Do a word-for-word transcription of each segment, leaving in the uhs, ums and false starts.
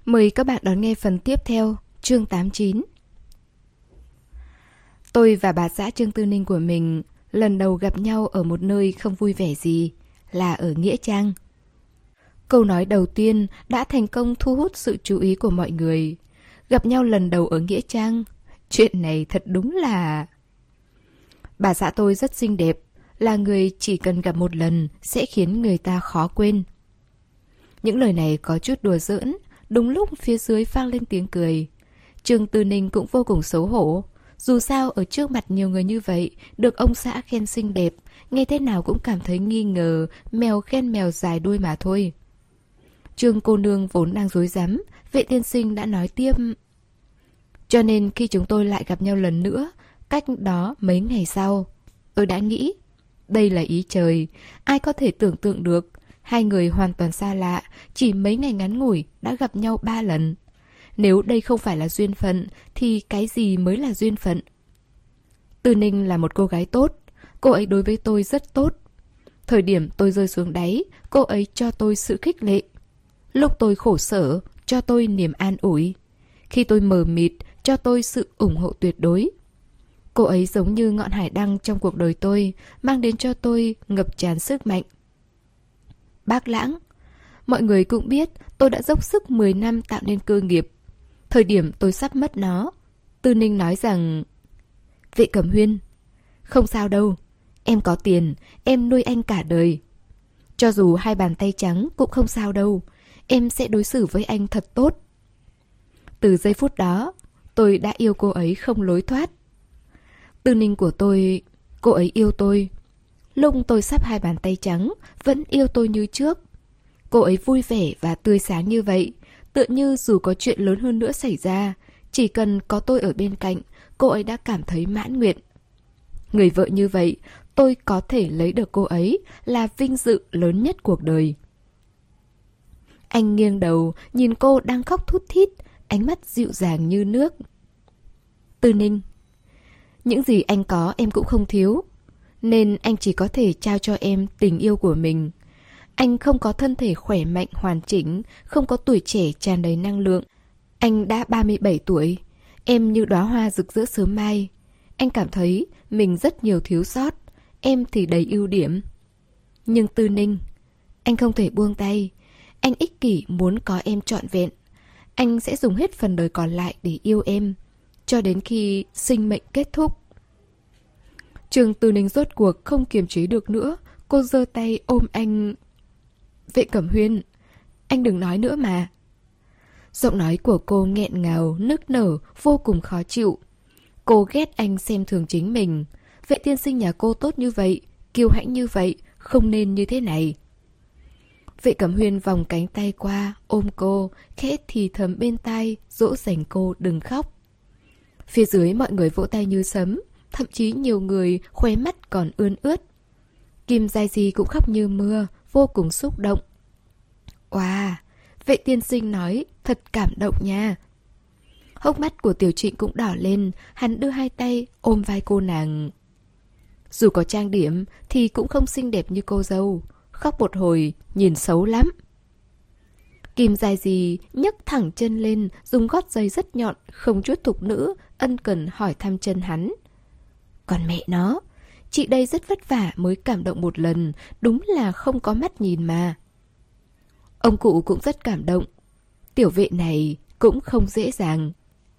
Mời các bạn đón nghe phần tiếp theo, chương tám mươi chín. Tôi và bà xã Trương Tư Ninh của mình lần đầu gặp nhau ở một nơi không vui vẻ gì, là ở Nghĩa Trang. Câu nói đầu tiên đã thành công thu hút sự chú ý của mọi người. Gặp nhau lần đầu ở Nghĩa Trang, chuyện này thật đúng là... Bà xã tôi rất xinh đẹp, là người chỉ cần gặp một lần sẽ khiến người ta khó quên. Những lời này có chút đùa giỡn, đúng lúc phía dưới vang lên tiếng cười. Trương Tư Ninh cũng vô cùng xấu hổ. Dù sao ở trước mặt nhiều người như vậy, được ông xã khen xinh đẹp, nghe thế nào cũng cảm thấy nghi ngờ, mèo khen mèo dài đuôi mà thôi. Trương cô nương vốn đang rối rắm, Vệ tiên sinh đã nói tiếp. Cho nên khi chúng tôi lại gặp nhau lần nữa, cách đó mấy ngày sau, tôi đã nghĩ, đây là ý trời, ai có thể tưởng tượng được, hai người hoàn toàn xa lạ, chỉ mấy ngày ngắn ngủi đã gặp nhau ba lần. Nếu đây không phải là duyên phận, thì cái gì mới là duyên phận? Tư Ninh là một cô gái tốt, cô ấy đối với tôi rất tốt. Thời điểm tôi rơi xuống đáy, cô ấy cho tôi sự khích lệ. Lúc tôi khổ sở, cho tôi niềm an ủi. Khi tôi mờ mịt, cho tôi sự ủng hộ tuyệt đối. Cô ấy giống như ngọn hải đăng trong cuộc đời tôi, mang đến cho tôi ngập tràn sức mạnh. Bác Lãng, mọi người cũng biết tôi đã dốc sức mười năm tạo nên cơ nghiệp. Thời điểm tôi sắp mất nó, Tư Ninh nói rằng: Vệ Cẩm Huyên, không sao đâu, em có tiền, em nuôi anh cả đời. Cho dù hai bàn tay trắng cũng không sao đâu, em sẽ đối xử với anh thật tốt. Từ giây phút đó, tôi đã yêu cô ấy không lối thoát. Tư Ninh của tôi, cô ấy yêu tôi. Lúc tôi sắp hai bàn tay trắng, vẫn yêu tôi như trước. Cô ấy vui vẻ và tươi sáng như vậy, tựa như dù có chuyện lớn hơn nữa xảy ra, chỉ cần có tôi ở bên cạnh, cô ấy đã cảm thấy mãn nguyện. Người vợ như vậy, tôi có thể lấy được cô ấy là vinh dự lớn nhất cuộc đời. Anh nghiêng đầu, nhìn cô đang khóc thút thít, ánh mắt dịu dàng như nước. Tư Ninh, những gì anh có em cũng không thiếu, nên anh chỉ có thể trao cho em tình yêu của mình. Anh không có thân thể khỏe mạnh hoàn chỉnh, không có tuổi trẻ tràn đầy năng lượng. Anh đã ba mươi bảy tuổi, em như đóa hoa rực rỡ sớm mai. Anh cảm thấy mình rất nhiều thiếu sót, em thì đầy ưu điểm. Nhưng Tư Ninh, anh không thể buông tay. Anh ích kỷ muốn có em trọn vẹn. Anh sẽ dùng hết phần đời còn lại để yêu em, cho đến khi sinh mệnh kết thúc. Trương Tư Ninh rốt cuộc không kiềm chế được nữa, cô giơ tay ôm anh. Vệ Cẩm Huyên, anh đừng nói nữa mà. Giọng nói của cô nghẹn ngào, nức nở, vô cùng khó chịu. Cô ghét anh xem thường chính mình. Vệ tiên sinh nhà cô tốt như vậy, kiêu hãnh như vậy, không nên như thế này. Vệ Cẩm Huyên vòng cánh tay qua, ôm cô, khẽ thì thầm bên tai, dỗ dành cô đừng khóc. Phía dưới mọi người vỗ tay như sấm, thậm chí nhiều người khóe mắt còn ươn ướt. Kim Giai Di cũng khóc như mưa, vô cùng xúc động. Wow, Vệ tiên sinh nói thật cảm động nha. Hốc mắt của Tiểu Trịnh cũng đỏ lên, hắn đưa hai tay ôm vai cô nàng. Dù có trang điểm thì cũng không xinh đẹp như cô dâu, khóc một hồi nhìn xấu lắm. Kim Giai Di nhấc thẳng chân lên, dùng gót giày rất nhọn, không chút thục nữ, ân cần hỏi thăm chân hắn. Còn mẹ nó, chị đây rất vất vả mới cảm động một lần, đúng là không có mắt nhìn mà. Ông cụ cũng rất cảm động. Tiểu Vệ này cũng không dễ dàng.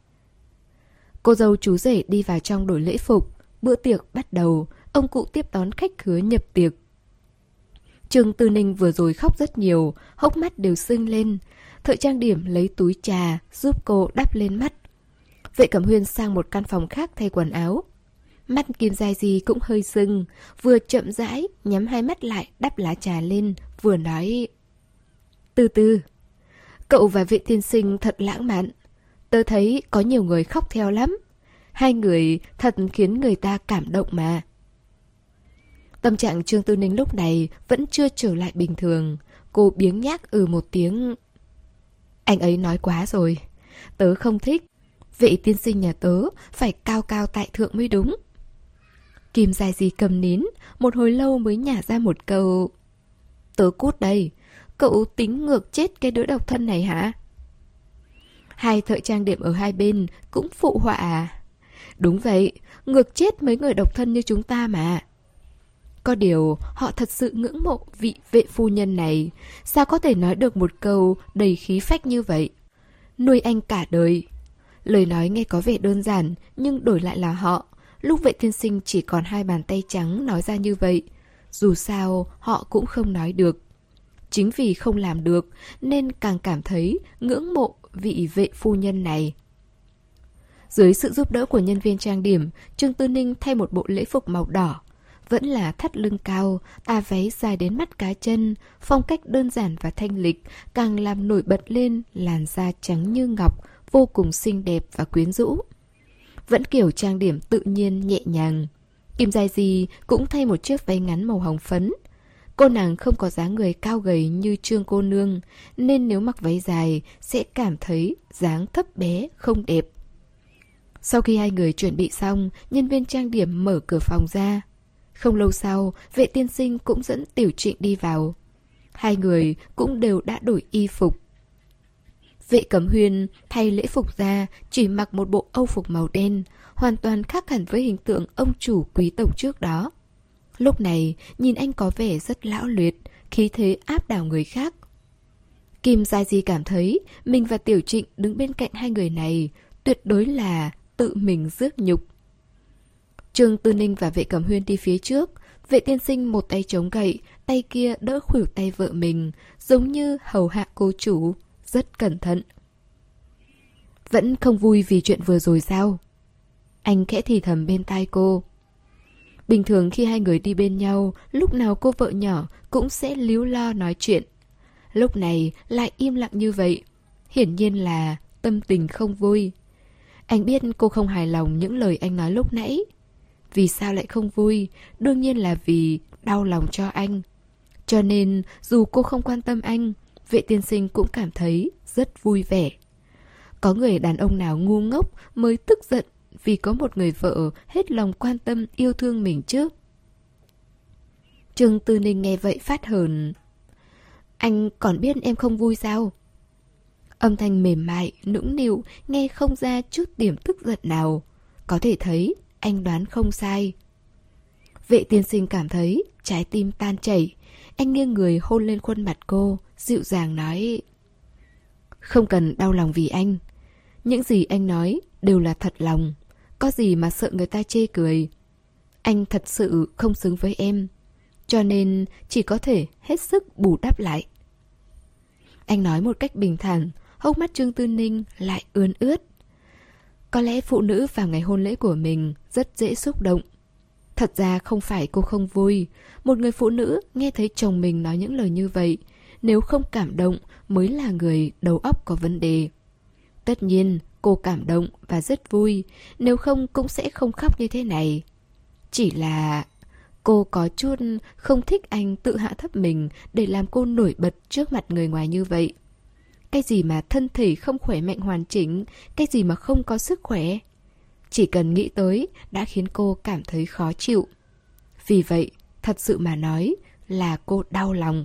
Cô dâu chú rể đi vào trong đổi lễ phục. Bữa tiệc bắt đầu, ông cụ tiếp đón khách khứa nhập tiệc. Trương Tư Ninh vừa rồi khóc rất nhiều, hốc mắt đều sưng lên. Thợ trang điểm lấy túi trà giúp cô đắp lên mắt. Vệ Cẩm Huyên sang một căn phòng khác thay quần áo. Mắt Kim Giai Di cũng hơi sưng, vừa chậm rãi nhắm hai mắt lại đắp lá trà lên, vừa nói: Từ từ, cậu và Vệ tiên sinh thật lãng mạn. Tớ thấy có nhiều người khóc theo lắm. Hai người thật khiến người ta cảm động mà. Tâm trạng Trương Tư Ninh lúc này vẫn chưa trở lại bình thường. Cô biếng nhác ừ một tiếng. Anh ấy nói quá rồi, tớ không thích. Vệ tiên sinh nhà tớ phải cao cao tại thượng mới đúng. Kim Giai Di cầm nín, một hồi lâu mới nhả ra một câu: Tớ cút đây, cậu tính ngược chết cái đứa độc thân này hả? Hai thợ trang điểm ở hai bên cũng phụ họa à? Đúng vậy, ngược chết mấy người độc thân như chúng ta mà. Có điều, họ thật sự ngưỡng mộ vị vệ phu nhân này. Sao có thể nói được một câu đầy khí phách như vậy? Nuôi anh cả đời. Lời nói nghe có vẻ đơn giản, nhưng đổi lại là họ. Lúc Vệ tiên sinh chỉ còn hai bàn tay trắng nói ra như vậy. Dù sao, họ cũng không nói được. Chính vì không làm được, nên càng cảm thấy ngưỡng mộ vị vệ phu nhân này. Dưới sự giúp đỡ của nhân viên trang điểm, Trương Tư Ninh thay một bộ lễ phục màu đỏ. Vẫn là thắt lưng cao, tà váy dài đến mắt cá chân, phong cách đơn giản và thanh lịch, càng làm nổi bật lên làn da trắng như ngọc, vô cùng xinh đẹp và quyến rũ. Vẫn kiểu trang điểm tự nhiên nhẹ nhàng. Kim Giai Di cũng thay một chiếc váy ngắn màu hồng phấn. Cô nàng không có dáng người cao gầy như Trương cô nương, nên nếu mặc váy dài sẽ cảm thấy dáng thấp bé không đẹp. Sau khi hai người chuẩn bị xong, nhân viên trang điểm mở cửa phòng ra. Không lâu sau, Vệ tiên sinh cũng dẫn Tiểu Trịnh đi vào. Hai người cũng đều đã đổi y phục. Vệ Cẩm Huyên thay lễ phục ra, chỉ mặc một bộ âu phục màu đen, hoàn toàn khác hẳn với hình tượng ông chủ quý tộc trước đó. Lúc này, nhìn anh có vẻ rất lão luyện, khí thế áp đảo người khác. Kim Giai Di cảm thấy mình và Tiểu Trịnh đứng bên cạnh hai người này tuyệt đối là tự mình rước nhục. Trương Tư Ninh và Vệ Cẩm Huyên đi phía trước, Vệ tiên sinh một tay chống gậy, tay kia đỡ khuỷu tay vợ mình, giống như hầu hạ cô chủ, rất cẩn thận. Vẫn không vui vì chuyện vừa rồi sao? Anh khẽ thì thầm bên tai cô. Bình thường khi hai người đi bên nhau, lúc nào cô vợ nhỏ cũng sẽ líu lo nói chuyện. Lúc này lại im lặng như vậy, hiển nhiên là tâm tình không vui. Anh biết cô không hài lòng những lời anh nói lúc nãy. Vì sao lại không vui? Đương nhiên là vì đau lòng cho anh. Cho nên dù cô không quan tâm anh, Vệ tiên sinh cũng cảm thấy rất vui vẻ. Có người đàn ông nào ngu ngốc mới tức giận vì có một người vợ hết lòng quan tâm yêu thương mình chứ? Trương Tư Ninh nghe vậy phát hờn. Anh còn biết em không vui sao? Âm thanh mềm mại, nũng nịu, nghe không ra chút điểm tức giận nào. Có thể thấy anh đoán không sai. Vệ tiên sinh cảm thấy trái tim tan chảy. Anh nghiêng người hôn lên khuôn mặt cô, dịu dàng nói: Không cần đau lòng vì anh. Những gì anh nói đều là thật lòng. Có gì mà sợ người ta chê cười. Anh thật sự không xứng với em, cho nên chỉ có thể hết sức bù đắp lại. Anh nói một cách bình thản, hốc mắt Trương Tư Ninh lại ươn ướt. Có lẽ phụ nữ vào ngày hôn lễ của mình rất dễ xúc động. Thật ra không phải cô không vui. Một người phụ nữ nghe thấy chồng mình nói những lời như vậy, nếu không cảm động mới là người đầu óc có vấn đề. Tất nhiên cô cảm động và rất vui, nếu không cũng sẽ không khóc như thế này. Chỉ là cô có chút không thích anh tự hạ thấp mình để làm cô nổi bật trước mặt người ngoài như vậy. Cái gì mà thân thể không khỏe mạnh hoàn chỉnh, cái gì mà không có sức khỏe. Chỉ cần nghĩ tới đã khiến cô cảm thấy khó chịu. Vì vậy, thật sự mà nói là cô đau lòng.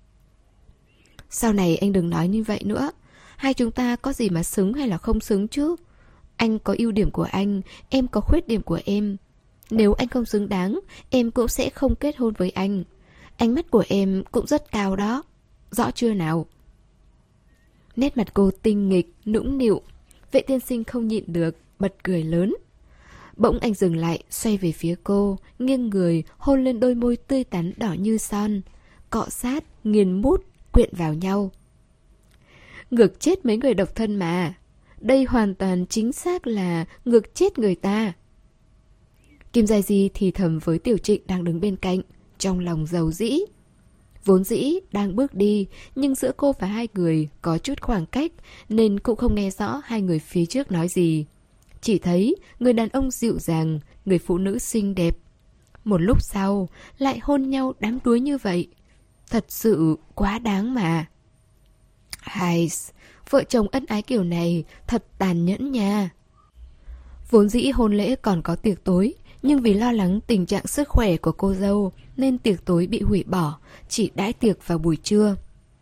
Sau này anh đừng nói như vậy nữa. Hai chúng ta có gì mà xứng hay là không xứng chứ? Anh có ưu điểm của anh, em có khuyết điểm của em. Nếu anh không xứng đáng, em cũng sẽ không kết hôn với anh. Ánh mắt của em cũng rất cao đó. Rõ chưa nào? Nét mặt cô tinh nghịch, nũng nịu. Vệ tiên sinh không nhịn được, bật cười lớn. Bỗng anh dừng lại, xoay về phía cô, nghiêng người, hôn lên đôi môi tươi tắn đỏ như son. Cọ sát, nghiền mút, quyện vào nhau. Ngược chết mấy người độc thân mà. Đây hoàn toàn chính xác là ngược chết người ta. Kim Giai Di thì thầm với Tiểu Trịnh đang đứng bên cạnh, trong lòng dầu dĩ. Vốn dĩ đang bước đi, nhưng giữa cô và hai người có chút khoảng cách, nên cũng không nghe rõ hai người phía trước nói gì. Chỉ thấy người đàn ông dịu dàng, người phụ nữ xinh đẹp. Một lúc sau, lại hôn nhau đắm đuối như vậy. Thật sự quá đáng mà. Hai, vợ chồng ân ái kiểu này thật tàn nhẫn nha. Vốn dĩ hôn lễ còn có tiệc tối, nhưng vì lo lắng tình trạng sức khỏe của cô dâu nên tiệc tối bị hủy bỏ, chỉ đãi tiệc vào buổi trưa.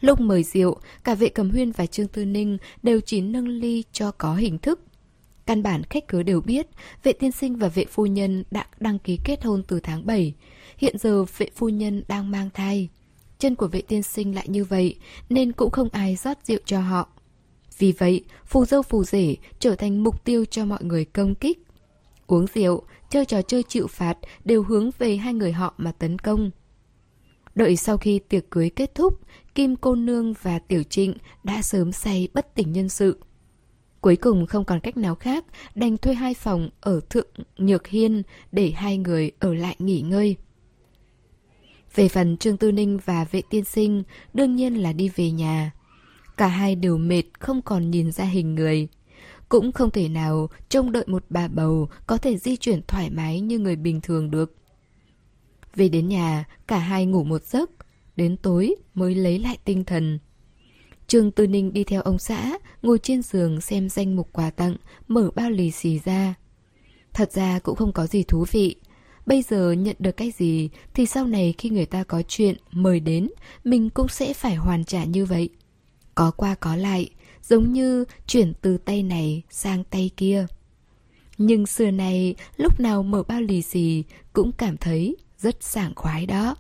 Lúc mời rượu, cả Vệ Cẩm Huyên và Trương Tư Ninh đều chỉ nâng ly cho có hình thức. Căn bản khách khứa đều biết Vệ tiên sinh và Vệ phu nhân đã đăng ký kết hôn từ tháng bảy. Hiện giờ Vệ phu nhân đang mang thai. Chân của Vệ tiên sinh lại như vậy nên cũng không ai rót rượu cho họ. Vì vậy, phù dâu phù rể trở thành mục tiêu cho mọi người công kích. Uống rượu, chơi trò chơi chịu phạt đều hướng về hai người họ mà tấn công. Đợi sau khi tiệc cưới kết thúc, Kim cô nương và Tiểu Trịnh đã sớm say bất tỉnh nhân sự. Cuối cùng không còn cách nào khác, đành thuê hai phòng ở Thượng Nhược Hiên để hai người ở lại nghỉ ngơi. Về phần Trương Tư Ninh và Vệ tiên sinh, đương nhiên là đi về nhà. Cả hai đều mệt không còn nhìn ra hình người. Cũng không thể nào trông đợi một bà bầu có thể di chuyển thoải mái như người bình thường được. Về đến nhà, cả hai ngủ một giấc, đến tối mới lấy lại tinh thần. Trương Tư Ninh đi theo ông xã, ngồi trên giường xem danh mục quà tặng, mở bao lì xì ra. Thật ra cũng không có gì thú vị. Bây giờ nhận được cái gì thì sau này khi người ta có chuyện mời đến, mình cũng sẽ phải hoàn trả như vậy. Có qua có lại, giống như chuyển từ tay này sang tay kia. Nhưng xưa này, lúc nào mở bao lì xì cũng cảm thấy rất sảng khoái đó.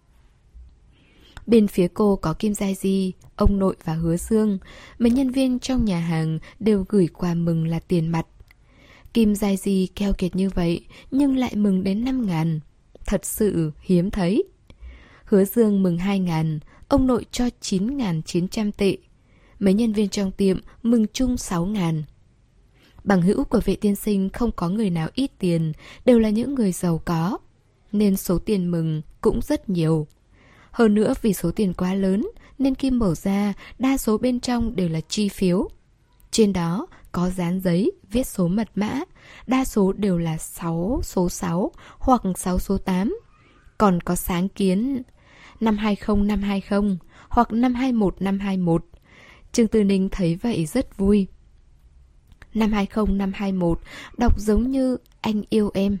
Bên phía cô có Kim Giai Di, ông nội và Hứa Dương. Mấy nhân viên trong nhà hàng đều gửi quà mừng là tiền mặt. Kim Giai Di keo kiệt như vậy nhưng lại mừng đến năm ngàn. Thật sự hiếm thấy. Hứa Dương mừng hai ngàn, ông nội cho chín ngàn chín trăm tệ. Mấy nhân viên trong tiệm mừng chung sáu ngàn. Bằng hữu của Vệ tiên sinh không có người nào ít tiền, đều là những người giàu có, nên số tiền mừng cũng rất nhiều. Hơn nữa vì số tiền quá lớn nên khi mở ra, đa số bên trong đều là chi phiếu. Trên đó có dán giấy viết số mật mã, đa số đều là sáu số sáu hoặc sáu số tám. Còn có sáng kiến năm hai không năm hai không hoặc năm hai một năm hai một. Trương Tư Ninh thấy vậy rất vui. Năm hai không năm hai một đọc giống như anh yêu em.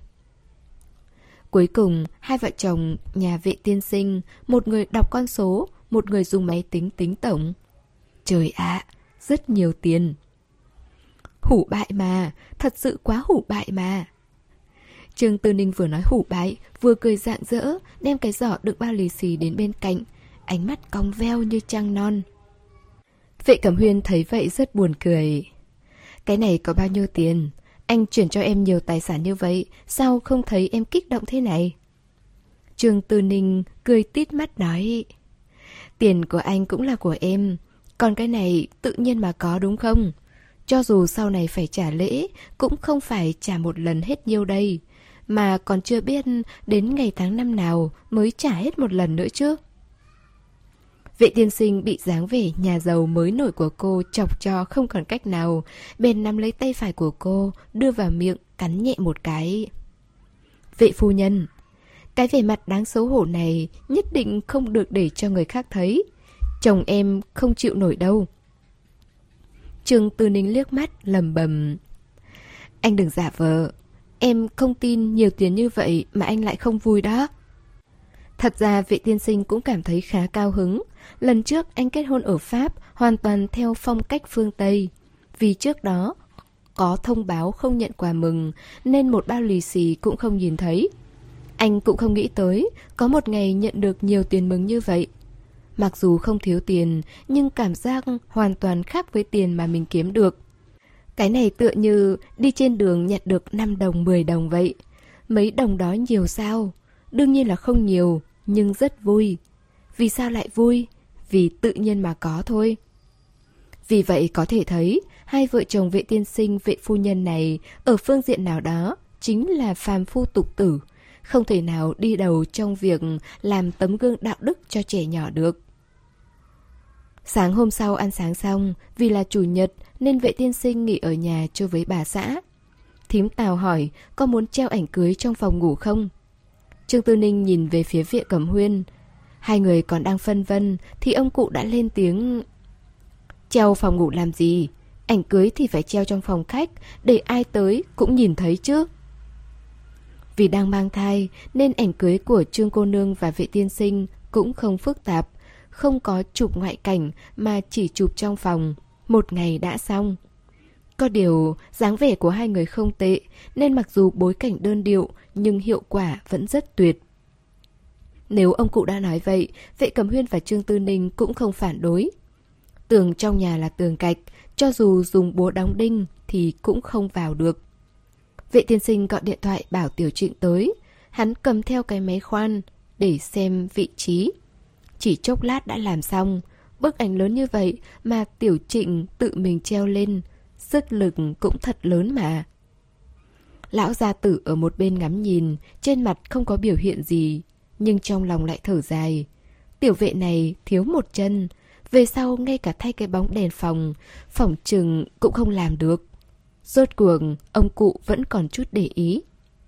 Cuối cùng, hai vợ chồng nhà Vệ tiên sinh, một người đọc con số, một người dùng máy tính tính tổng. Trời ạ, à, rất nhiều tiền. Hủ bại mà, thật sự quá hủ bại mà. Trương Tư Ninh vừa nói hủ bại, vừa cười rạng rỡ, đem cái giỏ đựng bao lì xì đến bên cạnh, ánh mắt cong veo như trăng non. Vệ Cẩm Huyên thấy vậy rất buồn cười. Cái này có bao nhiêu tiền? Anh chuyển cho em nhiều tài sản như vậy, sao không thấy em kích động thế này? Trương Tư Ninh cười tít mắt nói. Tiền của anh cũng là của em, còn cái này tự nhiên mà có đúng không? Cho dù sau này phải trả lễ, cũng không phải trả một lần hết nhiêu đây, mà còn chưa biết đến ngày tháng năm nào mới trả hết một lần nữa chứ. Vệ tiên sinh bị dáng vẻ nhà giàu mới nổi của cô chọc cho không còn cách nào, bèn nắm lấy tay phải của cô, đưa vào miệng, cắn nhẹ một cái. Vệ phu nhân, cái vẻ mặt đáng xấu hổ này nhất định không được để cho người khác thấy. Chồng em không chịu nổi đâu. Trương Tư Ninh liếc mắt, lầm bầm. Anh đừng giả vờ. Em không tin nhiều tiền như vậy mà anh lại không vui đó. Thật ra Vệ tiên sinh cũng cảm thấy khá cao hứng. Lần trước anh kết hôn ở Pháp hoàn toàn theo phong cách phương Tây. Vì trước đó có thông báo không nhận quà mừng nên một bao lì xì cũng không nhìn thấy. Anh cũng không nghĩ tới có một ngày nhận được nhiều tiền mừng như vậy. Mặc dù không thiếu tiền nhưng cảm giác hoàn toàn khác với tiền mà mình kiếm được. Cái này tựa như đi trên đường nhặt được năm đồng mười đồng vậy. Mấy đồng đó nhiều sao? Đương nhiên là không nhiều, nhưng rất vui. Vì sao lại vui? Vì tự nhiên mà có thôi. Vì vậy có thể thấy, hai vợ chồng Vệ tiên sinh, Vệ phu nhân này ở phương diện nào đó chính là phàm phu tục tử, không thể nào đi đầu trong việc làm tấm gương đạo đức cho trẻ nhỏ được. Sáng hôm sau ăn sáng xong, vì là chủ nhật nên Vệ tiên sinh nghỉ ở nhà chơi với bà xã. Thím Tào hỏi có muốn treo ảnh cưới trong phòng ngủ không? Trương Tư Ninh nhìn về phía Vệ Cẩm Huyên. Hai người còn đang phân vân thì ông cụ đã lên tiếng. Treo phòng ngủ làm gì? Ảnh cưới thì phải treo trong phòng khách, để ai tới cũng nhìn thấy chứ. Vì đang mang thai nên ảnh cưới của Trương cô nương và Vệ tiên sinh cũng không phức tạp, không có chụp ngoại cảnh mà chỉ chụp trong phòng. Một ngày đã xong. Có điều, dáng vẻ của hai người không tệ, nên mặc dù bối cảnh đơn điệu, nhưng hiệu quả vẫn rất tuyệt. Nếu ông cụ đã nói vậy, Vệ Cẩm Huyên và Trương Tư Ninh cũng không phản đối. Tường trong nhà là tường gạch, cho dù dùng búa đóng đinh thì cũng không vào được. Vệ tiên sinh gọi điện thoại bảo Tiểu Trịnh tới. Hắn cầm theo cái máy khoan để xem vị trí. Chỉ chốc lát đã làm xong. Bức ảnh lớn như vậy mà Tiểu Trịnh tự mình treo lên, sức lực cũng thật lớn mà. Lão gia tử ở một bên ngắm nhìn, trên mặt không có biểu hiện gì, nhưng trong lòng lại thở dài. Tiểu Vệ này thiếu một chân, về sau ngay cả thay cái bóng đèn phòng, phỏng chừng cũng không làm được. Rốt cuộc, ông cụ vẫn còn chút để ý.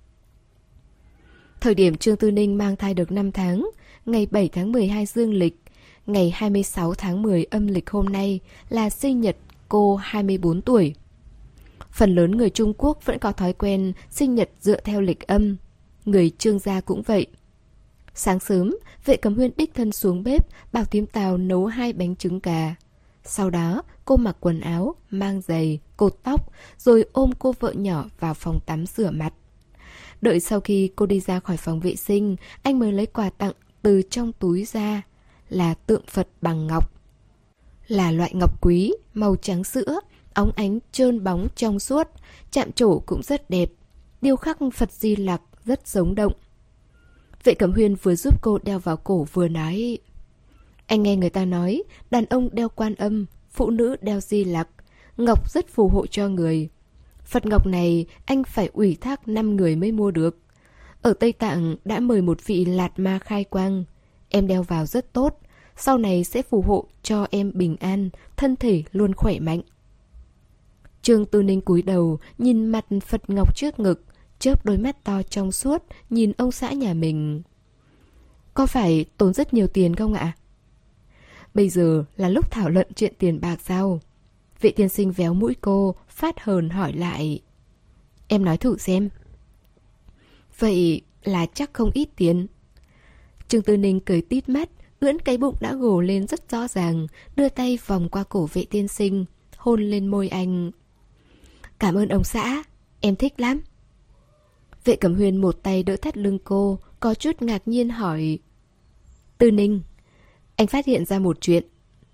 Thời điểm Trương Tư Ninh mang thai được năm tháng, ngày bảy tháng mười hai dương lịch, ngày hai mươi sáu tháng mười âm lịch hôm nay là sinh nhật cô hai mươi bốn tuổi. Phần lớn người Trung Quốc vẫn có thói quen sinh nhật dựa theo lịch âm. Người Trương gia cũng vậy. Sáng sớm, Vệ Cẩm Huyên đích thân xuống bếp bảo thím Tào nấu hai bánh trứng gà. Sau đó, cô mặc quần áo, mang giày, cột tóc, rồi ôm cô vợ nhỏ vào phòng tắm rửa mặt. Đợi sau khi cô đi ra khỏi phòng vệ sinh, anh mới lấy quà tặng từ trong túi ra, là tượng Phật bằng ngọc. Là loại ngọc quý, màu trắng sữa, óng ánh trơn bóng trong suốt, chạm trổ cũng rất đẹp. Điêu khắc Phật Di Lặc rất sống động. Vệ Cẩm Huyên vừa giúp cô đeo vào cổ vừa nói: anh nghe người ta nói, đàn ông đeo Quan Âm, phụ nữ đeo Di Lặc, ngọc rất phù hộ cho người. Phật ngọc này anh phải ủy thác năm người mới mua được. Ở Tây Tạng đã mời một vị Lạt Ma khai quang. Em đeo vào rất tốt, sau này sẽ phù hộ cho em bình an, thân thể luôn khỏe mạnh. Trương Tư Ninh cúi đầu nhìn mặt Phật ngọc trước ngực, chớp đôi mắt to trong suốt nhìn ông xã nhà mình. Có phải tốn rất nhiều tiền không ạ? Bây giờ là lúc thảo luận chuyện tiền bạc sao? Vệ tiên sinh véo mũi cô, phát hờn hỏi lại. Em nói thử xem. Vậy là chắc không ít tiền. Trương Tư Ninh cười tít mắt, ưỡn cái bụng đã gồ lên rất rõ ràng, đưa tay vòng qua cổ vệ tiên sinh, hôn lên môi anh. Cảm ơn ông xã, em thích lắm. Vệ Cẩm Huyên một tay đỡ thắt lưng cô, có chút ngạc nhiên hỏi. Tư Ninh, anh phát hiện ra một chuyện.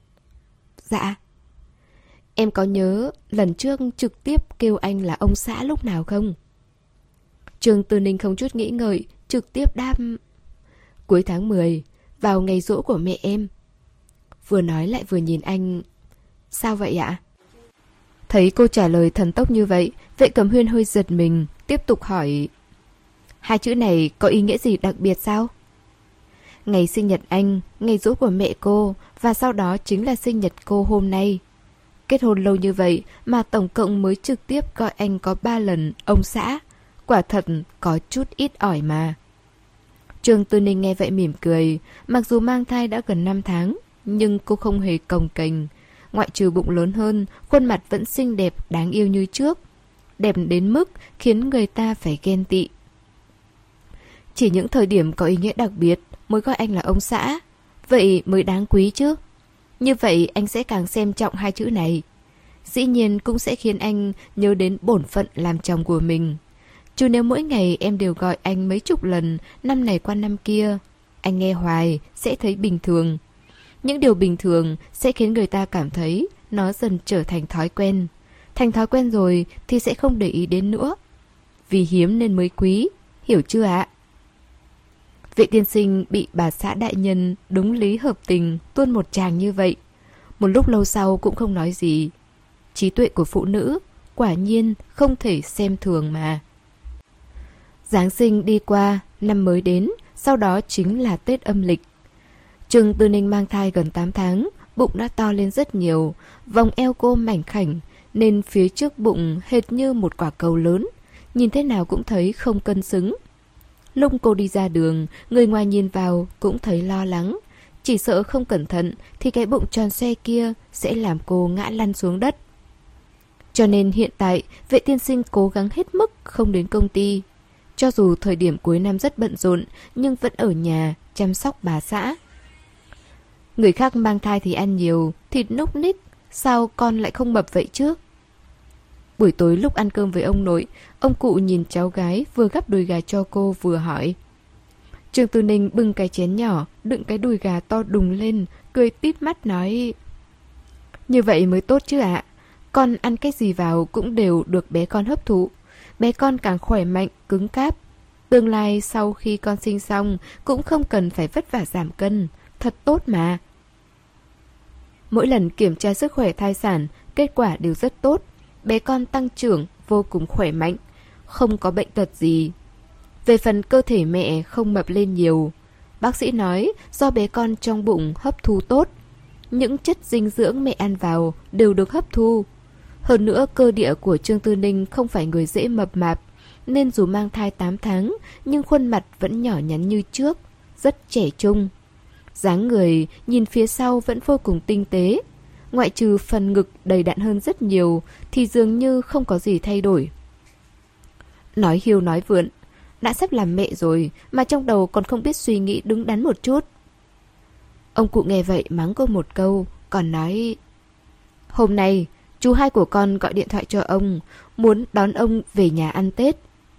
Dạ. Em có nhớ lần trước trực tiếp kêu anh là ông xã lúc nào không? Trương Tư Ninh không chút nghĩ ngợi, trực tiếp đáp. Cuối tháng mười, vào ngày giỗ của mẹ em. Vừa nói lại vừa nhìn anh. Sao vậy ạ? Thấy cô trả lời thần tốc như vậy, Vệ Cẩm Huyên hơi giật mình, tiếp tục hỏi. Hai chữ này có ý nghĩa gì đặc biệt sao? Ngày sinh nhật anh, ngày giỗ của mẹ cô, và sau đó chính là sinh nhật cô hôm nay. Kết hôn lâu như vậy mà tổng cộng mới trực tiếp gọi anh có ba lần ông xã. Quả thật có chút ít ỏi mà. Trương Tư Ninh nghe vậy mỉm cười. Mặc dù mang thai đã gần năm tháng, nhưng cô không hề cồng kềnh. Ngoại trừ bụng lớn hơn, khuôn mặt vẫn xinh đẹp đáng yêu như trước. Đẹp đến mức khiến người ta phải ghen tị. Chỉ những thời điểm có ý nghĩa đặc biệt mới gọi anh là ông xã, vậy mới đáng quý chứ. Như vậy anh sẽ càng xem trọng hai chữ này. Dĩ nhiên cũng sẽ khiến anh nhớ đến bổn phận làm chồng của mình. Chứ nếu mỗi ngày em đều gọi anh mấy chục lần, năm này qua năm kia, anh nghe hoài sẽ thấy bình thường. Những điều bình thường sẽ khiến người ta cảm thấy nó dần trở thành thói quen. Thành thói quen rồi thì sẽ không để ý đến nữa. Vì hiếm nên mới quý, hiểu chưa ạ? Vệ tiên sinh bị bà xã đại nhân đúng lý hợp tình tuôn một tràng như vậy. Một lúc lâu sau cũng không nói gì. Trí tuệ của phụ nữ quả nhiên không thể xem thường mà. Giáng sinh đi qua, năm mới đến, sau đó chính là Tết âm lịch. Trương Tư Ninh mang thai gần tám tháng, bụng đã to lên rất nhiều, vòng eo cô mảnh khảnh, nên phía trước bụng hệt như một quả cầu lớn, nhìn thế nào cũng thấy không cân xứng. Lúc cô đi ra đường, người ngoài nhìn vào cũng thấy lo lắng, chỉ sợ không cẩn thận thì cái bụng tròn xoe kia sẽ làm cô ngã lăn xuống đất. Cho nên hiện tại, vệ tiên sinh cố gắng hết mức không đến công ty. Cho dù thời điểm cuối năm rất bận rộn, nhưng vẫn ở nhà chăm sóc bà xã. Người khác mang thai thì ăn nhiều, thịt núc ních, sao con lại không mập vậy chứ? Buổi tối lúc ăn cơm với ông nội, ông cụ nhìn cháu gái vừa gắp đùi gà cho cô vừa hỏi. Trương Tư Ninh bưng cái chén nhỏ, đựng cái đùi gà to đùng lên, cười tít mắt nói: Như vậy mới tốt chứ ạ. Con ăn cái gì vào cũng đều được bé con hấp thụ. Bé con càng khỏe mạnh, cứng cáp. Tương lai sau khi con sinh xong cũng không cần phải vất vả giảm cân. Thật tốt mà. Mỗi lần kiểm tra sức khỏe thai sản, kết quả đều rất tốt. Bé con tăng trưởng, vô cùng khỏe mạnh, không có bệnh tật gì. Về phần cơ thể mẹ không mập lên nhiều, bác sĩ nói do bé con trong bụng hấp thu tốt. Những chất dinh dưỡng mẹ ăn vào đều được hấp thu. Hơn nữa cơ địa của Trương Tư Ninh không phải người dễ mập mạp, nên dù mang thai tám tháng nhưng khuôn mặt vẫn nhỏ nhắn như trước, rất trẻ trung. Dáng người nhìn phía sau vẫn vô cùng tinh tế. Ngoại trừ phần ngực đầy đặn hơn rất nhiều thì dường như không có gì thay đổi. Nói hiu nói vượn, đã sắp làm mẹ rồi mà trong đầu còn không biết suy nghĩ đứng đắn một chút. Ông cụ nghe vậy mắng cô một câu, còn nói: Hôm nay chú hai của con gọi điện thoại cho ông, muốn đón ông về nhà ăn Tết.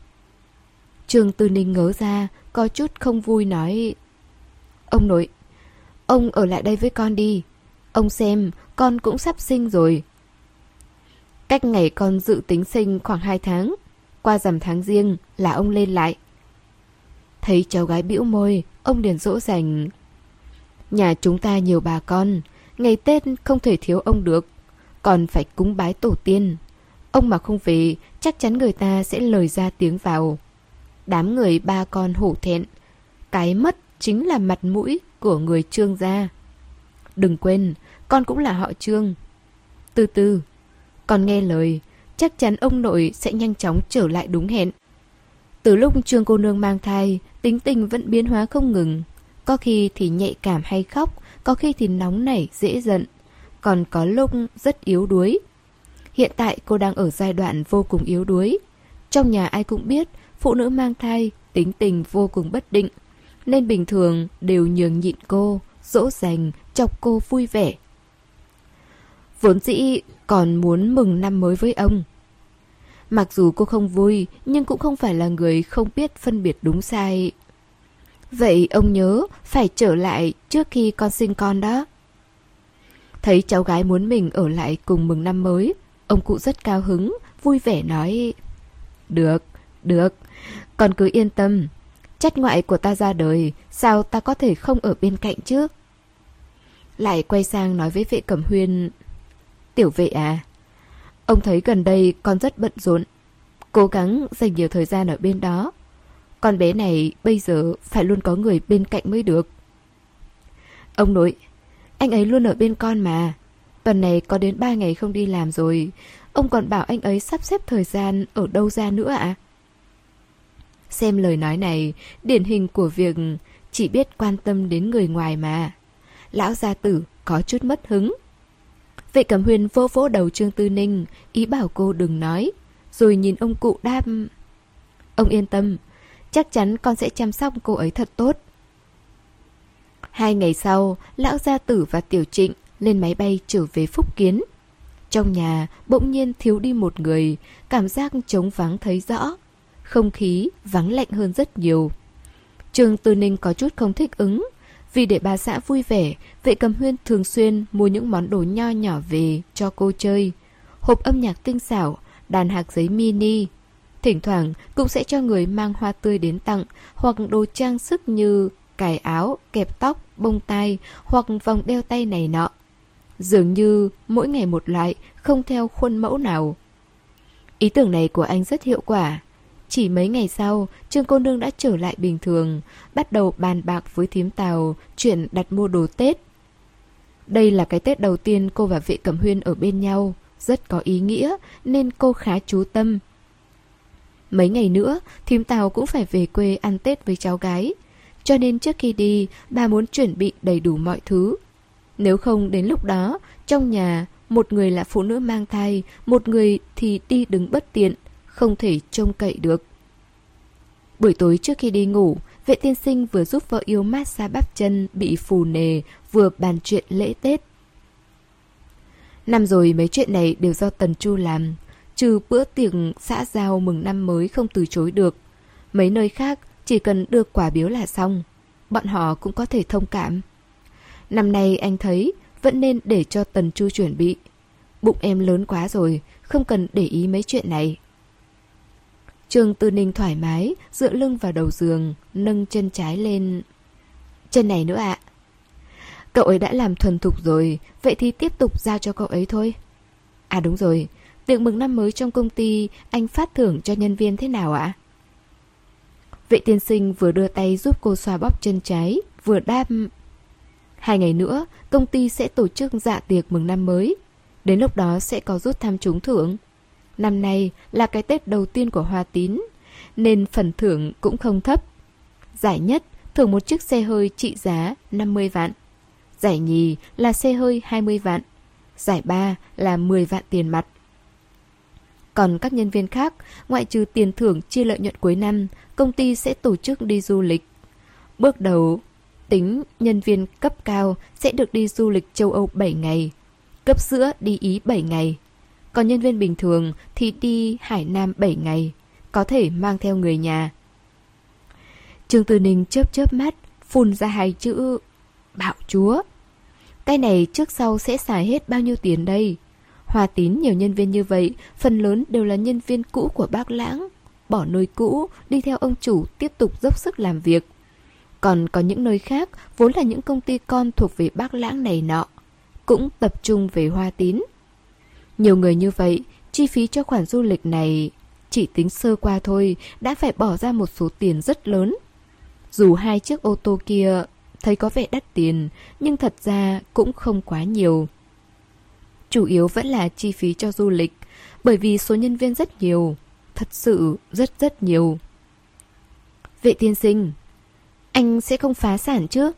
Trương Tư Ninh ngớ ra, có chút không vui nói: Ông nội, ông ở lại đây với con đi. Ông xem, con cũng sắp sinh rồi. Cách ngày con dự tính sinh khoảng hai tháng, qua rằm tháng Giêng là ông lên lại. Thấy cháu gái bĩu môi, ông liền dỗ dành: Nhà chúng ta nhiều bà con, ngày Tết không thể thiếu ông được, còn phải cúng bái tổ tiên. Ông mà không về, chắc chắn người ta sẽ lời ra tiếng vào. Đám người ba con hổ thẹn, cái mất chính là mặt mũi của người Trương gia. Đừng quên, con cũng là họ Trương. Từ từ, con nghe lời, chắc chắn ông nội sẽ nhanh chóng trở lại đúng hẹn. Từ lúc Trương cô nương mang thai, tính tình vẫn biến hóa không ngừng. Có khi thì nhạy cảm hay khóc, có khi thì nóng nảy, dễ giận, còn có lúc rất yếu đuối. Hiện tại cô đang ở giai đoạn vô cùng yếu đuối. Trong nhà ai cũng biết, phụ nữ mang thai, tính tình vô cùng bất định, nên bình thường đều nhường nhịn cô, dỗ dành, chọc cô vui vẻ. Vốn dĩ còn muốn mừng năm mới với ông. Mặc dù cô không vui, nhưng cũng không phải là người không biết phân biệt đúng sai. Vậy ông nhớ phải trở lại trước khi con sinh con đó. Thấy cháu gái muốn mình ở lại cùng mừng năm mới, ông cụ rất cao hứng, vui vẻ nói: Được, được, con cứ yên tâm. Chất ngoại của ta ra đời, sao ta có thể không ở bên cạnh chứ? Lại quay sang nói với Vệ Cẩm Huyên: Tiểu Vệ à, ông thấy gần đây con rất bận rộn, cố gắng dành nhiều thời gian ở bên đó. Con bé này bây giờ phải luôn có người bên cạnh mới được. Ông nội, anh ấy luôn ở bên con mà. Tuần này có đến ba ngày không đi làm rồi. Ông còn bảo anh ấy sắp xếp thời gian ở đâu ra nữa ạ? À? Xem lời nói này, điển hình của việc chỉ biết quan tâm đến người ngoài mà. Lão gia tử có chút mất hứng. Vệ Cẩm Huyên vỗ vỗ đầu Trương Tư Ninh, ý bảo cô đừng nói, rồi nhìn ông cụ đáp: Ông yên tâm, chắc chắn con sẽ chăm sóc cô ấy thật tốt. Hai ngày sau, lão gia tử và Tiểu Trịnh lên máy bay trở về Phúc Kiến. Trong nhà bỗng nhiên thiếu đi một người, cảm giác trống vắng thấy rõ. Không khí vắng lạnh hơn rất nhiều. Trương Tư Ninh có chút không thích ứng. Vì để bà xã vui vẻ, Vệ Cẩm Huyên thường xuyên mua những món đồ nho nhỏ về cho cô chơi. Hộp âm nhạc tinh xảo, đàn hạc giấy mini. Thỉnh thoảng cũng sẽ cho người mang hoa tươi đến tặng, hoặc đồ trang sức như cài áo, kẹp tóc, bông tai, hoặc vòng đeo tay này nọ. Dường như mỗi ngày một loại, không theo khuôn mẫu nào. Ý tưởng này của anh rất hiệu quả. Chỉ mấy ngày sau, Trương cô nương đã trở lại bình thường, bắt đầu bàn bạc với thím Tào chuyện đặt mua đồ Tết. Đây là cái Tết đầu tiên cô và Vệ Cẩm Huyên ở bên nhau, rất có ý nghĩa nên cô khá chú tâm. Mấy ngày nữa, thím Tào cũng phải về quê ăn Tết với cháu gái, cho nên trước khi đi, bà muốn chuẩn bị đầy đủ mọi thứ. Nếu không đến lúc đó, trong nhà, một người là phụ nữ mang thai, một người thì đi đứng bất tiện, không thể trông cậy được. Buổi tối trước khi đi ngủ, vệ tiên sinh vừa giúp vợ yêu massage bắp chân bị phù nề, vừa bàn chuyện lễ Tết. Năm rồi mấy chuyện này đều do Tần Chu làm, trừ bữa tiệc xã giao mừng năm mới không từ chối được. Mấy nơi khác chỉ cần đưa quà biếu là xong, bọn họ cũng có thể thông cảm. Năm nay anh thấy vẫn nên để cho Tần Chu chuẩn bị. Bụng em lớn quá rồi, không cần để ý mấy chuyện này. Trương Tư Ninh thoải mái, dựa lưng vào đầu giường, nâng chân trái lên. Chân này nữa ạ. Cậu ấy đã làm thuần thục rồi, vậy thì tiếp tục giao cho cậu ấy thôi. À đúng rồi, tiệc mừng năm mới trong công ty anh phát thưởng cho nhân viên thế nào ạ? Vệ tiên sinh vừa đưa tay giúp cô xoa bóp chân trái, vừa đáp. Hai ngày nữa, công ty sẽ tổ chức dạ tiệc mừng năm mới. Đến lúc đó sẽ có rút thăm trúng thưởng. Năm nay là cái Tết đầu tiên của Hoa Tín, nên phần thưởng cũng không thấp. Giải nhất thưởng một chiếc xe hơi trị giá năm mươi vạn. Giải nhì là xe hơi hai mươi vạn. Giải ba là mười vạn tiền mặt. Còn các nhân viên khác, ngoại trừ tiền thưởng chia lợi nhuận cuối năm, công ty sẽ tổ chức đi du lịch. Bước đầu, tính nhân viên cấp cao sẽ được đi du lịch châu Âu bảy ngày, cấp giữa đi Ý bảy ngày. Còn nhân viên bình thường thì đi Hải Nam bảy ngày, có thể mang theo người nhà. Trương Tư Ninh chớp chớp mắt, phun ra hai chữ bạo chúa. Cái này trước sau sẽ xài hết bao nhiêu tiền đây? Hoa Tín nhiều nhân viên như vậy, phần lớn đều là nhân viên cũ của bác Lãng, bỏ nơi cũ, đi theo ông chủ tiếp tục dốc sức làm việc. Còn có những nơi khác, vốn là những công ty con thuộc về bác Lãng này nọ, cũng tập trung về Hoa Tín. Nhiều người như vậy, chi phí cho khoản du lịch này chỉ tính sơ qua thôi đã phải bỏ ra một số tiền rất lớn. Dù hai chiếc ô tô kia thấy có vẻ đắt tiền, nhưng thật ra cũng không quá nhiều. Chủ yếu vẫn là chi phí cho du lịch, bởi vì số nhân viên rất nhiều, thật sự rất rất nhiều. Vệ tiên sinh, anh sẽ không phá sản chứ?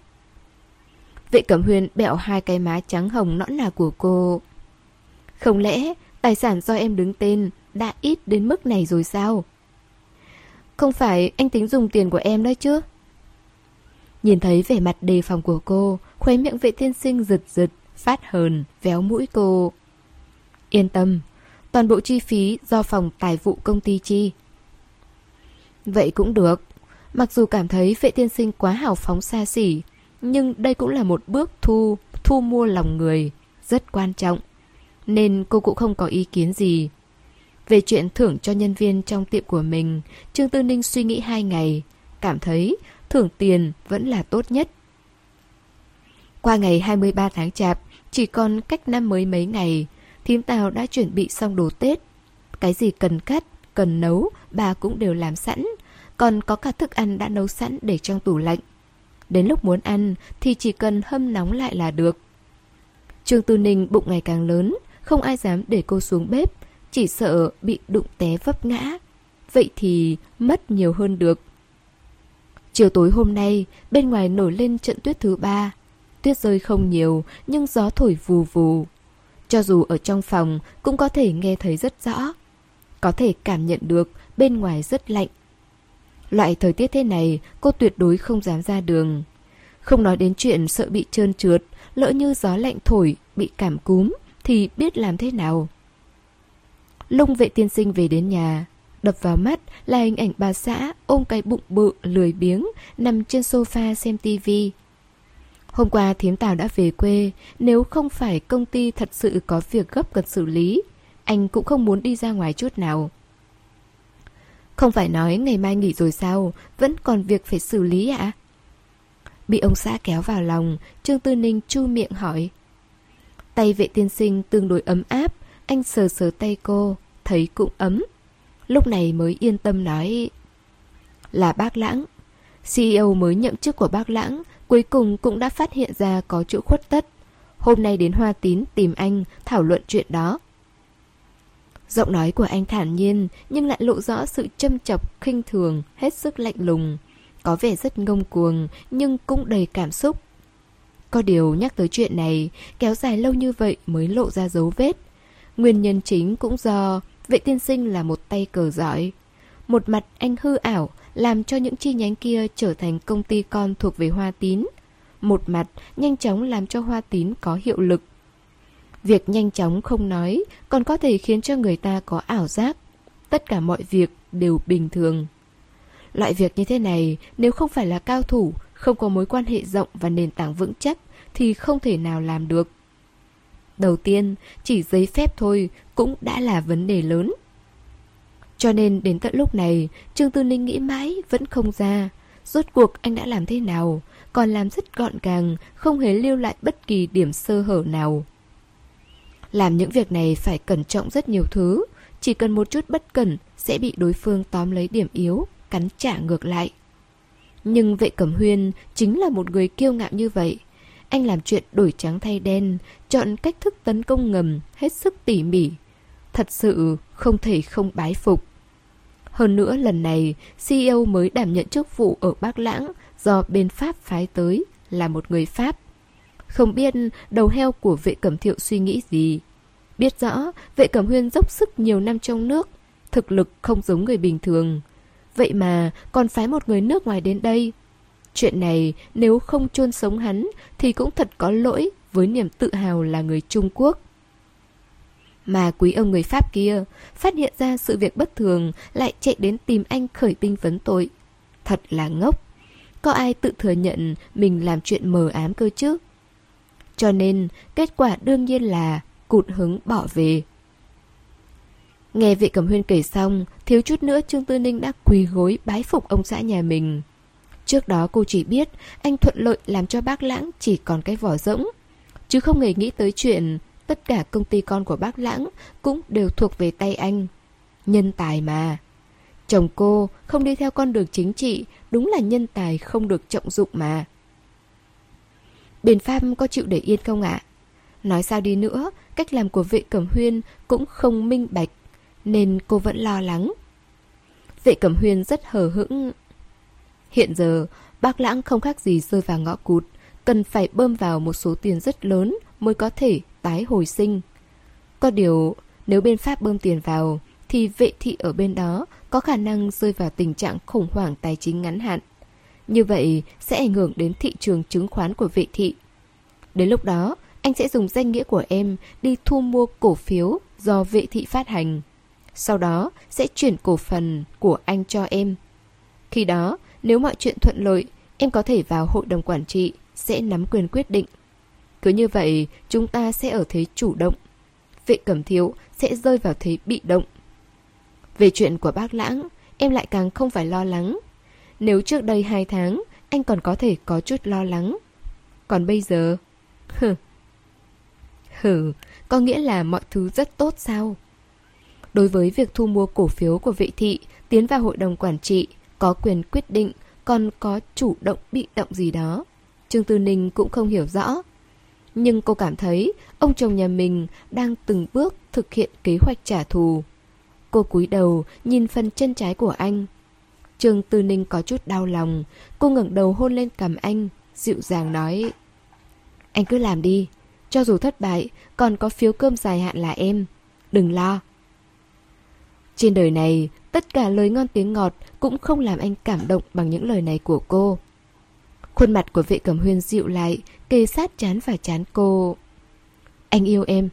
Vệ Cẩm Huyên bẹo hai cái má trắng hồng nõn nà của cô. Không lẽ tài sản do em đứng tên đã ít đến mức này rồi sao? Không phải anh tính dùng tiền của em đấy chứ? Nhìn thấy vẻ mặt đề phòng của cô, khóe miệng vệ tiên sinh giật giật, phát hờn, véo mũi cô. Yên tâm, toàn bộ chi phí do phòng tài vụ công ty chi. Vậy cũng được. Mặc dù cảm thấy vệ tiên sinh quá hào phóng xa xỉ, nhưng đây cũng là một bước thu, thu mua lòng người, rất quan trọng. Nên cô cũng không có ý kiến gì. Về chuyện thưởng cho nhân viên trong tiệm của mình, Trương Tư Ninh suy nghĩ hai ngày, cảm thấy thưởng tiền vẫn là tốt nhất. Qua ngày hai mươi ba tháng Chạp, chỉ còn cách năm mới mấy ngày, thím Tào đã chuẩn bị xong đồ Tết. Cái gì cần cắt, cần nấu, bà cũng đều làm sẵn, còn có cả thức ăn đã nấu sẵn để trong tủ lạnh. Đến lúc muốn ăn thì chỉ cần hâm nóng lại là được. Trương Tư Ninh bụng ngày càng lớn, không ai dám để cô xuống bếp, chỉ sợ bị đụng té vấp ngã. Vậy thì mất nhiều hơn được. Chiều tối hôm nay, bên ngoài nổi lên trận tuyết thứ ba. Tuyết rơi không nhiều, nhưng gió thổi vù vù. Cho dù ở trong phòng, cũng có thể nghe thấy rất rõ. Có thể cảm nhận được bên ngoài rất lạnh. Loại thời tiết thế này, cô tuyệt đối không dám ra đường. Không nói đến chuyện sợ bị trơn trượt, lỡ như gió lạnh thổi, bị cảm cúm, thì biết làm thế nào. Lúc Vệ tiên sinh về đến nhà, đập vào mắt là hình ảnh bà xã ôm cái bụng bự lười biếng nằm trên sofa xem tivi. Hôm qua thím Tào đã về quê, nếu không phải công ty thật sự có việc gấp cần xử lý, anh cũng không muốn đi ra ngoài chút nào. Không phải nói ngày mai nghỉ rồi sao, vẫn còn việc phải xử lý ạ? À? Bị ông xã kéo vào lòng, Trương Tư Ninh chu miệng hỏi. Tay Vệ tiên sinh tương đối ấm áp, anh sờ sờ tay cô, thấy cũng ấm. Lúc này mới yên tâm nói. Là bác Lãng. xê e ô mới nhậm chức của bác Lãng, cuối cùng cũng đã phát hiện ra có chỗ khuất tất. Hôm nay đến Hoa Tín tìm anh thảo luận chuyện đó. Giọng nói của anh thản nhiên, nhưng lại lộ rõ sự châm chọc, khinh thường, hết sức lạnh lùng. Có vẻ rất ngông cuồng, nhưng cũng đầy cảm xúc. Có điều nhắc tới chuyện này, kéo dài lâu như vậy mới lộ ra dấu vết. Nguyên nhân chính cũng do Vệ tiên sinh là một tay cờ giỏi. Một mặt anh hư ảo, làm cho những chi nhánh kia trở thành công ty con thuộc về Hoa Tín. Một mặt, nhanh chóng làm cho Hoa Tín có hiệu lực. Việc nhanh chóng không nói, còn có thể khiến cho người ta có ảo giác. Tất cả mọi việc đều bình thường. Loại việc như thế này, nếu không phải là cao thủ, không có mối quan hệ rộng và nền tảng vững chắc, thì không thể nào làm được. Đầu tiên, chỉ giấy phép thôi cũng đã là vấn đề lớn. Cho nên đến tận lúc này, Trương Tư Ninh nghĩ mãi vẫn không ra. Rốt cuộc anh đã làm thế nào, còn làm rất gọn gàng, không hề lưu lại bất kỳ điểm sơ hở nào. Làm những việc này phải cẩn trọng rất nhiều thứ, chỉ cần một chút bất cẩn sẽ bị đối phương tóm lấy điểm yếu, cắn trả ngược lại. Nhưng Vệ Cẩm Huyên chính là một người kiêu ngạo như vậy. Anh làm chuyện đổi trắng thay đen, chọn cách thức tấn công ngầm, hết sức tỉ mỉ. Thật sự không thể không bái phục. Hơn nữa lần này, xê e ô mới đảm nhận chức vụ ở Bác Lãng do bên Pháp phái tới, là một người Pháp. Không biết đầu heo của Vệ Cẩm Thiệu suy nghĩ gì. Biết rõ Vệ Cẩm Huyên dốc sức nhiều năm trong nước, thực lực không giống người bình thường. Vậy mà còn phái một người nước ngoài đến đây. Chuyện này nếu không chôn sống hắn thì cũng thật có lỗi với niềm tự hào là người Trung Quốc. Mà quý ông người Pháp kia phát hiện ra sự việc bất thường lại chạy đến tìm anh khởi binh vấn tội. Thật là ngốc. Có ai tự thừa nhận mình làm chuyện mờ ám cơ chứ? Cho nên kết quả đương nhiên là cụt hứng bỏ về. Nghe Vệ Cẩm Huyên kể xong, thiếu chút nữa Trương Tư Ninh đã quỳ gối bái phục ông xã nhà mình. Trước đó cô chỉ biết anh thuận lợi làm cho Bác Lãng chỉ còn cái vỏ rỗng, chứ không hề nghĩ tới chuyện tất cả công ty con của Bác Lãng cũng đều thuộc về tay anh. Nhân tài mà. Chồng cô không đi theo con đường chính trị, đúng là nhân tài không được trọng dụng mà. Bên Pháp có chịu để yên không ạ? Nói sao đi nữa, cách làm của Vệ Cẩm Huyên cũng không minh bạch, nên cô vẫn lo lắng. Vệ Cẩm Huyên rất hờ hững. Hiện giờ, Bác Lãng không khác gì rơi vào ngõ cụt, cần phải bơm vào một số tiền rất lớn mới có thể tái hồi sinh. Có điều, nếu bên Pháp bơm tiền vào, thì Vệ thị ở bên đó có khả năng rơi vào tình trạng khủng hoảng tài chính ngắn hạn. Như vậy sẽ ảnh hưởng đến thị trường chứng khoán của Vệ thị. Đến lúc đó, anh sẽ dùng danh nghĩa của em đi thu mua cổ phiếu do Vệ thị phát hành. Sau đó sẽ chuyển cổ phần của anh cho em. Khi đó, nếu mọi chuyện thuận lợi, em có thể vào hội đồng quản trị, sẽ nắm quyền quyết định. Cứ như vậy, chúng ta sẽ ở thế chủ động. Vệ Cẩm Thiếu sẽ rơi vào thế bị động. Về chuyện của Bác Lãng, em lại càng không phải lo lắng. Nếu trước đây hai tháng, anh còn có thể có chút lo lắng. Còn bây giờ... Hừ. Hừ, có nghĩa là mọi thứ rất tốt sao? Đối với việc thu mua cổ phiếu của Vệ thị, tiến vào hội đồng quản trị, có quyền quyết định, còn có chủ động bị động gì đó, Trương Tư Ninh cũng không hiểu rõ. Nhưng cô cảm thấy ông chồng nhà mình đang từng bước thực hiện kế hoạch trả thù. Cô cúi đầu nhìn phần chân trái của anh. Trương Tư Ninh có chút đau lòng. Cô ngẩng đầu hôn lên cằm anh, dịu dàng nói: Anh cứ làm đi, cho dù thất bại còn có phiếu cơm dài hạn là em. Đừng lo. Trên đời này, tất cả lời ngon tiếng ngọt cũng không làm anh cảm động bằng những lời này của cô. Khuôn mặt của Vệ Cẩm Huyên dịu lại, kề sát trán vào trán cô. Anh yêu em.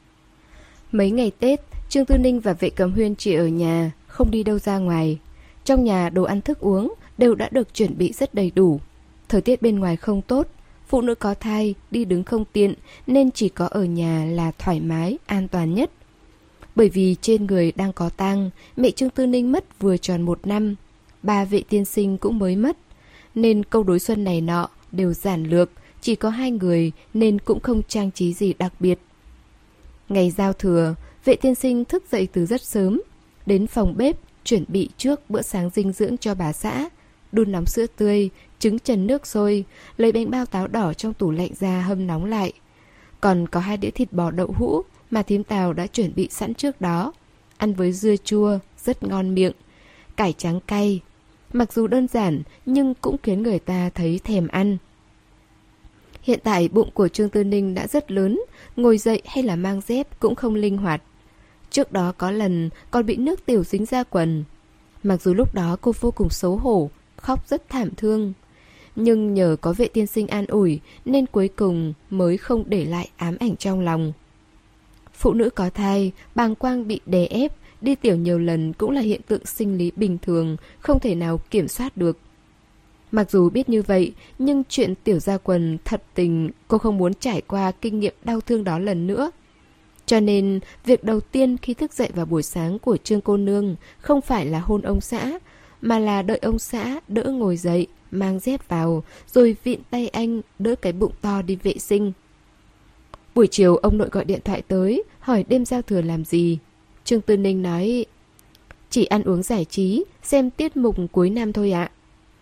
Mấy ngày Tết, Trương Tư Ninh và Vệ Cẩm Huyên chỉ ở nhà, không đi đâu ra ngoài. Trong nhà đồ ăn thức uống đều đã được chuẩn bị rất đầy đủ. Thời tiết bên ngoài không tốt, phụ nữ có thai, đi đứng không tiện, nên chỉ có ở nhà là thoải mái, an toàn nhất. Bởi vì trên người đang có tang, mẹ Trương Tư Ninh mất vừa tròn một năm, ba Vệ tiên sinh cũng mới mất, nên câu đối xuân này nọ đều giản lược, chỉ có hai người nên cũng không trang trí gì đặc biệt. Ngày giao thừa, Vệ tiên sinh thức dậy từ rất sớm, đến phòng bếp chuẩn bị trước bữa sáng dinh dưỡng cho bà xã, đun nóng sữa tươi, trứng trần nước sôi, lấy bánh bao táo đỏ trong tủ lạnh ra hâm nóng lại. Còn có hai đĩa thịt bò đậu hũ mà thím Tào đã chuẩn bị sẵn trước đó, ăn với dưa chua rất ngon miệng, cải trắng cay. Mặc dù đơn giản nhưng cũng khiến người ta thấy thèm ăn. Hiện tại bụng của Trương Tư Ninh đã rất lớn, ngồi dậy hay là mang dép cũng không linh hoạt. Trước đó có lần còn bị nước tiểu dính ra quần. Mặc dù lúc đó cô vô cùng xấu hổ, khóc rất thảm thương. Nhưng nhờ có vệ tiên sinh an ủi nên cuối cùng mới không để lại ám ảnh trong lòng. Phụ nữ có thai, bàng quang bị đè ép, đi tiểu nhiều lần cũng là hiện tượng sinh lý bình thường, không thể nào kiểm soát được. Mặc dù biết như vậy, nhưng chuyện tiểu gia quần thật tình cô không muốn trải qua kinh nghiệm đau thương đó lần nữa. Cho nên, việc đầu tiên khi thức dậy vào buổi sáng của Trương cô nương không phải là hôn ông xã, mà là đợi ông xã đỡ ngồi dậy, mang dép vào, rồi vịn tay anh đỡ cái bụng to đi vệ sinh. Buổi chiều ông nội gọi điện thoại tới, hỏi đêm giao thừa làm gì. Trương Tư Ninh nói, chỉ ăn uống giải trí, xem tiết mục cuối năm thôi ạ.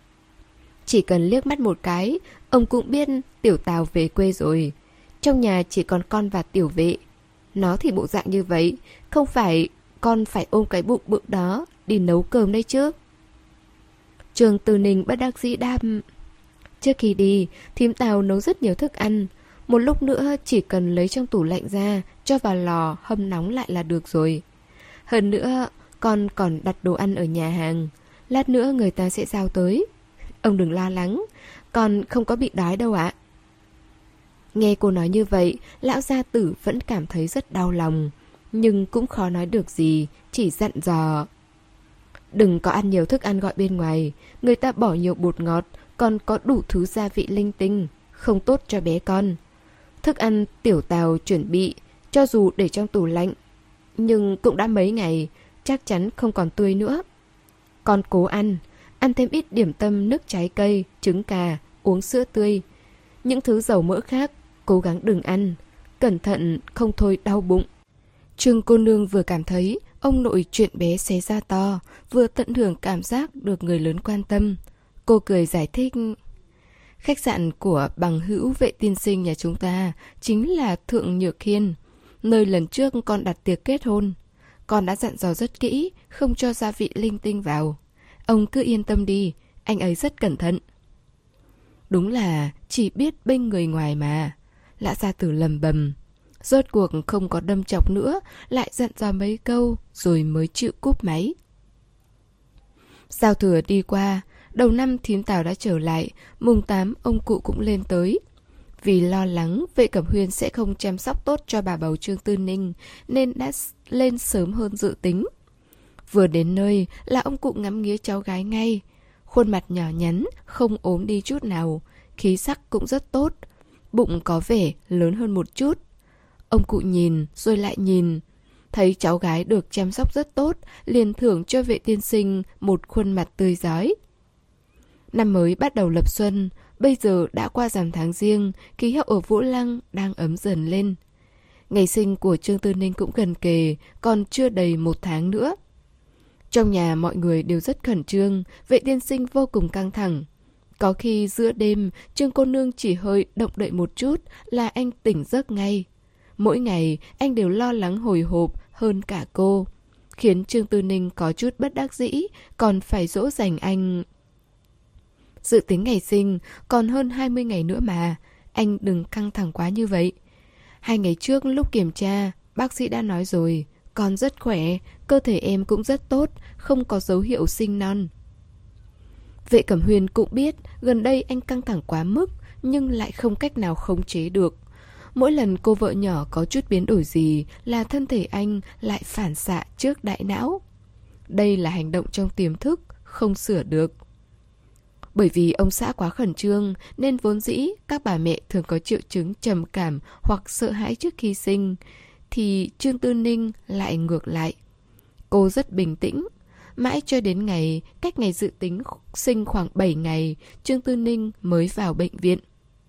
Chỉ cần liếc mắt một cái, ông cũng biết Tiểu Tào về quê rồi. Trong nhà chỉ còn con và Tiểu Vệ. Nó thì bộ dạng như vậy, không phải con phải ôm cái bụng bự đó đi nấu cơm đấy chứ. Trương Tư Ninh bất đắc dĩ đáp, trước khi đi, thím Tào nấu rất nhiều thức ăn. Một lúc nữa chỉ cần lấy trong tủ lạnh ra, cho vào lò hâm nóng lại là được rồi. Hơn nữa, con còn đặt đồ ăn ở nhà hàng. Lát nữa người ta sẽ giao tới. Ông đừng lo lắng, con không có bị đói đâu ạ. Nghe cô nói như vậy, lão gia tử vẫn cảm thấy rất đau lòng. Nhưng cũng khó nói được gì, chỉ dặn dò. Đừng có ăn nhiều thức ăn gọi bên ngoài, người ta bỏ nhiều bột ngọt, còn có đủ thứ gia vị linh tinh, không tốt cho bé con. Thức ăn Tiểu Tào chuẩn bị, cho dù để trong tủ lạnh, nhưng cũng đã mấy ngày, chắc chắn không còn tươi nữa. Con cố ăn, ăn thêm ít điểm tâm nước trái cây, trứng cà, uống sữa tươi. Những thứ dầu mỡ khác, cố gắng đừng ăn, cẩn thận không thôi đau bụng. Trương cô nương vừa cảm thấy ông nội chuyện bé xé ra to, vừa tận hưởng cảm giác được người lớn quan tâm. Cô cười giải thích, khách sạn của bằng hữu vệ tiên sinh nhà chúng ta chính là Thượng Nhược Hiên, nơi lần trước con đặt tiệc kết hôn. Con đã dặn dò rất kỹ, không cho gia vị linh tinh vào. Ông cứ yên tâm đi, anh ấy rất cẩn thận. Đúng là chỉ biết bênh người ngoài mà. Lã gia tử lầm bầm. Rốt cuộc không có đâm chọc nữa, lại dặn dò mấy câu rồi mới chịu cúp máy. Giao thừa đi qua, đầu năm thím Tào đã trở lại, mùng tám ông cụ cũng lên tới. Vì lo lắng Vệ Cẩm Huyên sẽ không chăm sóc tốt cho bà bầu Trương Tư Ninh nên đã lên sớm hơn dự tính. Vừa đến nơi là ông cụ ngắm nghía cháu gái ngay. Khuôn mặt nhỏ nhắn, không ốm đi chút nào, khí sắc cũng rất tốt, bụng có vẻ lớn hơn một chút. Ông cụ nhìn rồi lại nhìn, thấy cháu gái được chăm sóc rất tốt, liền thưởng cho Vệ tiên sinh một khuôn mặt tươi rói. Năm mới bắt đầu lập xuân, bây giờ đã qua rằm tháng Giêng, khí hậu ở Vũ Lăng đang ấm dần lên. Ngày sinh của Trương Tư Ninh cũng gần kề, còn chưa đầy một tháng nữa. Trong nhà mọi người đều rất khẩn trương, Vệ tiên sinh vô cùng căng thẳng. Có khi giữa đêm, Trương cô nương chỉ hơi động đậy một chút là anh tỉnh giấc ngay. Mỗi ngày, anh đều lo lắng hồi hộp hơn cả cô, khiến Trương Tư Ninh có chút bất đắc dĩ, còn phải dỗ dành anh. Dự tính ngày sinh, còn hơn hai mươi ngày nữa mà, anh đừng căng thẳng quá như vậy. Hai ngày trước lúc kiểm tra, bác sĩ đã nói rồi, con rất khỏe, cơ thể em cũng rất tốt, không có dấu hiệu sinh non. Vệ Cẩm Huyên cũng biết gần đây anh căng thẳng quá mức, nhưng lại không cách nào khống chế được. Mỗi lần cô vợ nhỏ có chút biến đổi gì là thân thể anh lại phản xạ trước đại não. Đây là hành động trong tiềm thức, không sửa được. Bởi vì ông xã quá khẩn trương nên vốn dĩ các bà mẹ thường có triệu chứng trầm cảm hoặc sợ hãi trước khi sinh, thì Trương Tư Ninh lại ngược lại. Cô rất bình tĩnh. Mãi cho đến ngày, cách ngày dự tính sinh khoảng bảy ngày, Trương Tư Ninh mới vào bệnh viện.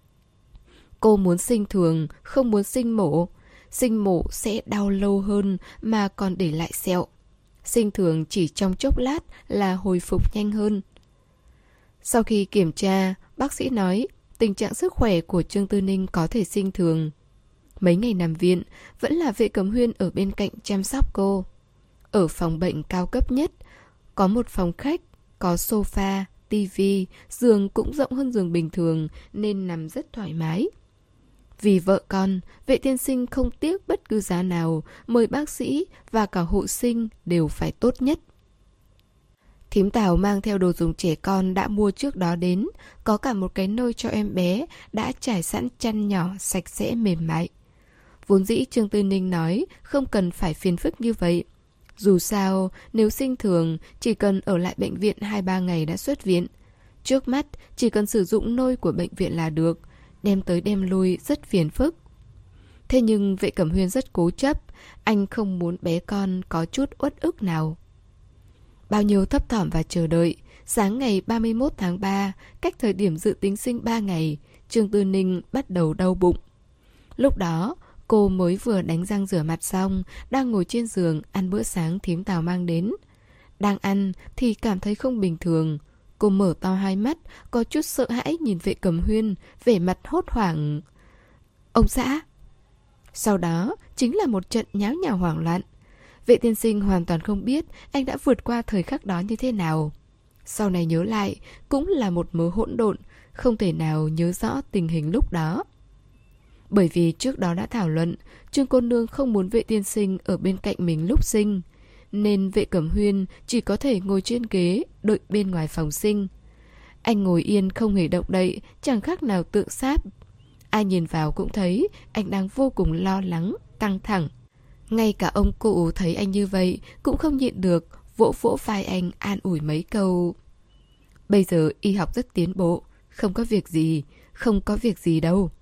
Cô muốn sinh thường, không muốn sinh mổ. Sinh mổ sẽ đau lâu hơn mà còn để lại sẹo. Sinh thường chỉ trong chốc lát là hồi phục nhanh hơn. Sau khi kiểm tra, bác sĩ nói tình trạng sức khỏe của Trương Tư Ninh có thể sinh thường. Mấy ngày nằm viện, vẫn là Vệ Cẩm Huyên ở bên cạnh chăm sóc cô. Ở phòng bệnh cao cấp nhất, có một phòng khách, có sofa, tivi, giường cũng rộng hơn giường bình thường nên nằm rất thoải mái. Vì vợ con, Vệ tiên sinh không tiếc bất cứ giá nào, mời bác sĩ và cả hộ sinh đều phải tốt nhất. Thím Tào mang theo đồ dùng trẻ con đã mua trước đó đến, có cả một cái nôi cho em bé, đã trải sẵn chăn nhỏ, sạch sẽ mềm mại. Vốn dĩ Trương Tư Ninh nói không cần phải phiền phức như vậy. Dù sao, nếu sinh thường, chỉ cần ở lại bệnh viện hai ba ngày đã xuất viện. Trước mắt, chỉ cần sử dụng nôi của bệnh viện là được, đem tới đem lui rất phiền phức. Thế nhưng Vệ Cẩm Huyên rất cố chấp, anh không muốn bé con có chút uất ức nào. Bao nhiêu thấp thỏm và chờ đợi, sáng ngày ba mươi mốt tháng ba, cách thời điểm dự tính sinh ba ngày, Trương Tư Ninh bắt đầu đau bụng. Lúc đó, cô mới vừa đánh răng rửa mặt xong, đang ngồi trên giường ăn bữa sáng thím Tào mang đến. Đang ăn thì cảm thấy không bình thường. Cô mở to hai mắt, có chút sợ hãi nhìn Vệ Cẩm Huyên, vẻ mặt hốt hoảng. Ông xã! Sau đó chính là một trận nháo nhào hoảng loạn. Vệ tiên sinh hoàn toàn không biết anh đã vượt qua thời khắc đó như thế nào. Sau này nhớ lại, cũng là một mớ hỗn độn, không thể nào nhớ rõ tình hình lúc đó. Bởi vì trước đó đã thảo luận, Trương cô nương không muốn Vệ tiên sinh ở bên cạnh mình lúc sinh, nên Vệ Cẩm Huyên chỉ có thể ngồi trên ghế đợi bên ngoài phòng sinh. Anh ngồi yên không hề động đậy, chẳng khác nào tượng sáp. Ai nhìn vào cũng thấy anh đang vô cùng lo lắng, căng thẳng. Ngay cả ông cụ thấy anh như vậy cũng không nhịn được, vỗ vỗ vai anh an ủi mấy câu. Bây giờ y học rất tiến bộ, không có việc gì, không có việc gì đâu.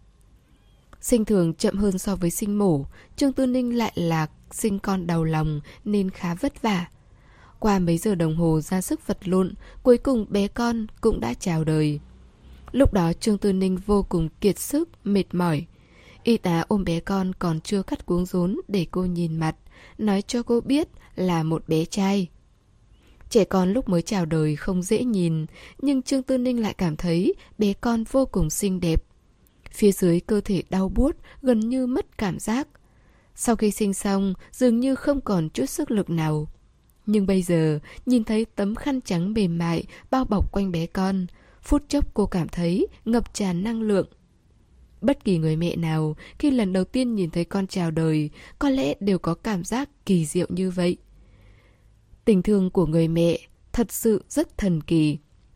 Sinh thường chậm hơn so với sinh mổ, Trương Tư Ninh lại là sinh con đầu lòng nên khá vất vả. Qua mấy giờ đồng hồ ra sức vật lộn, cuối cùng bé con cũng đã chào đời. Lúc đó Trương Tư Ninh vô cùng kiệt sức, mệt mỏi. Y tá ôm bé con còn chưa cắt cuống rốn để cô nhìn mặt, nói cho cô biết là một bé trai. Trẻ con lúc mới chào đời không dễ nhìn, nhưng Trương Tư Ninh lại cảm thấy bé con vô cùng xinh đẹp. Phía dưới cơ thể đau buốt, gần như mất cảm giác. Sau khi sinh xong, dường như không còn chút sức lực nào. Nhưng bây giờ, nhìn thấy tấm khăn trắng mềm mại bao bọc quanh bé con, phút chốc cô cảm thấy ngập tràn năng lượng. Bất kỳ người mẹ nào khi lần đầu tiên nhìn thấy con chào đời có lẽ đều có cảm giác kỳ diệu như vậy. Tình thương của người mẹ thật sự rất thần kỳ.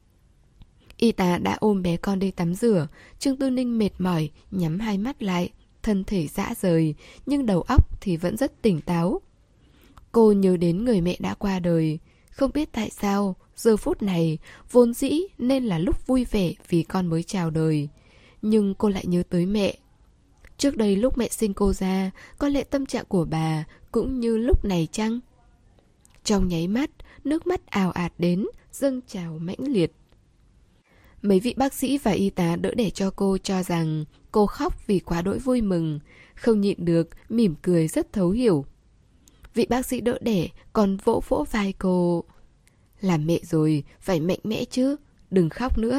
Y tá đã ôm bé con đi tắm rửa, Trương Tư Ninh mệt mỏi, nhắm hai mắt lại, thân thể rã rời, nhưng đầu óc thì vẫn rất tỉnh táo. Cô nhớ đến người mẹ đã qua đời, không biết tại sao, giờ phút này, vốn dĩ nên là lúc vui vẻ vì con mới chào đời. Nhưng cô lại nhớ tới mẹ. Trước đây lúc mẹ sinh cô ra, có lẽ tâm trạng của bà cũng như lúc này chăng? Trong nháy mắt, nước mắt ào ạt đến, dâng trào mãnh liệt. Mấy vị bác sĩ và y tá đỡ đẻ cho cô cho rằng cô khóc vì quá đỗi vui mừng, không nhịn được, mỉm cười rất thấu hiểu. Vị bác sĩ đỡ đẻ còn vỗ vỗ vai cô. Làm mẹ rồi, phải mạnh mẽ chứ, đừng khóc nữa.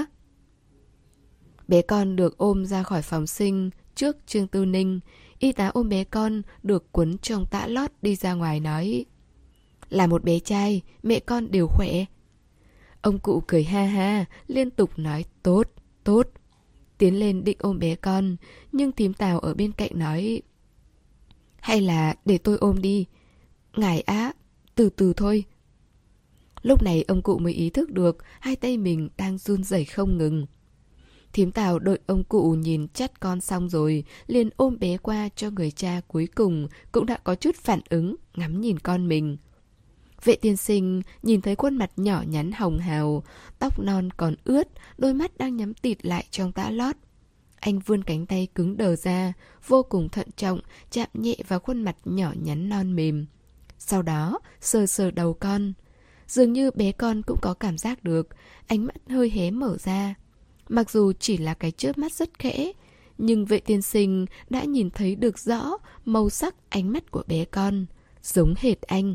Bé con được ôm ra khỏi phòng sinh trước Trương Tư Ninh, y tá ôm bé con được quấn trong tã lót đi ra ngoài nói: là một bé trai, mẹ con đều khỏe. Ông cụ cười ha ha, liên tục nói tốt, tốt. Tiến lên định ôm bé con, nhưng thím Tào ở bên cạnh nói: hay là để tôi ôm đi. Ngài á, từ từ thôi. Lúc này ông cụ mới ý thức được hai tay mình đang run rẩy không ngừng. Thím Tào đợi ông cụ nhìn chắt con xong rồi, liền ôm bé qua cho người cha cuối cùng cũng đã có chút phản ứng, ngắm nhìn con mình. Vệ tiên sinh nhìn thấy khuôn mặt nhỏ nhắn hồng hào, tóc non còn ướt, đôi mắt đang nhắm tịt lại trong tã lót. Anh vươn cánh tay cứng đờ ra, vô cùng thận trọng, chạm nhẹ vào khuôn mặt nhỏ nhắn non mềm. Sau đó, sờ sờ đầu con. Dường như bé con cũng có cảm giác được, ánh mắt hơi hé mở ra. Mặc dù chỉ là cái chớp mắt rất khẽ, nhưng vệ tiên sinh đã nhìn thấy được rõ màu sắc ánh mắt của bé con, giống hệt anh.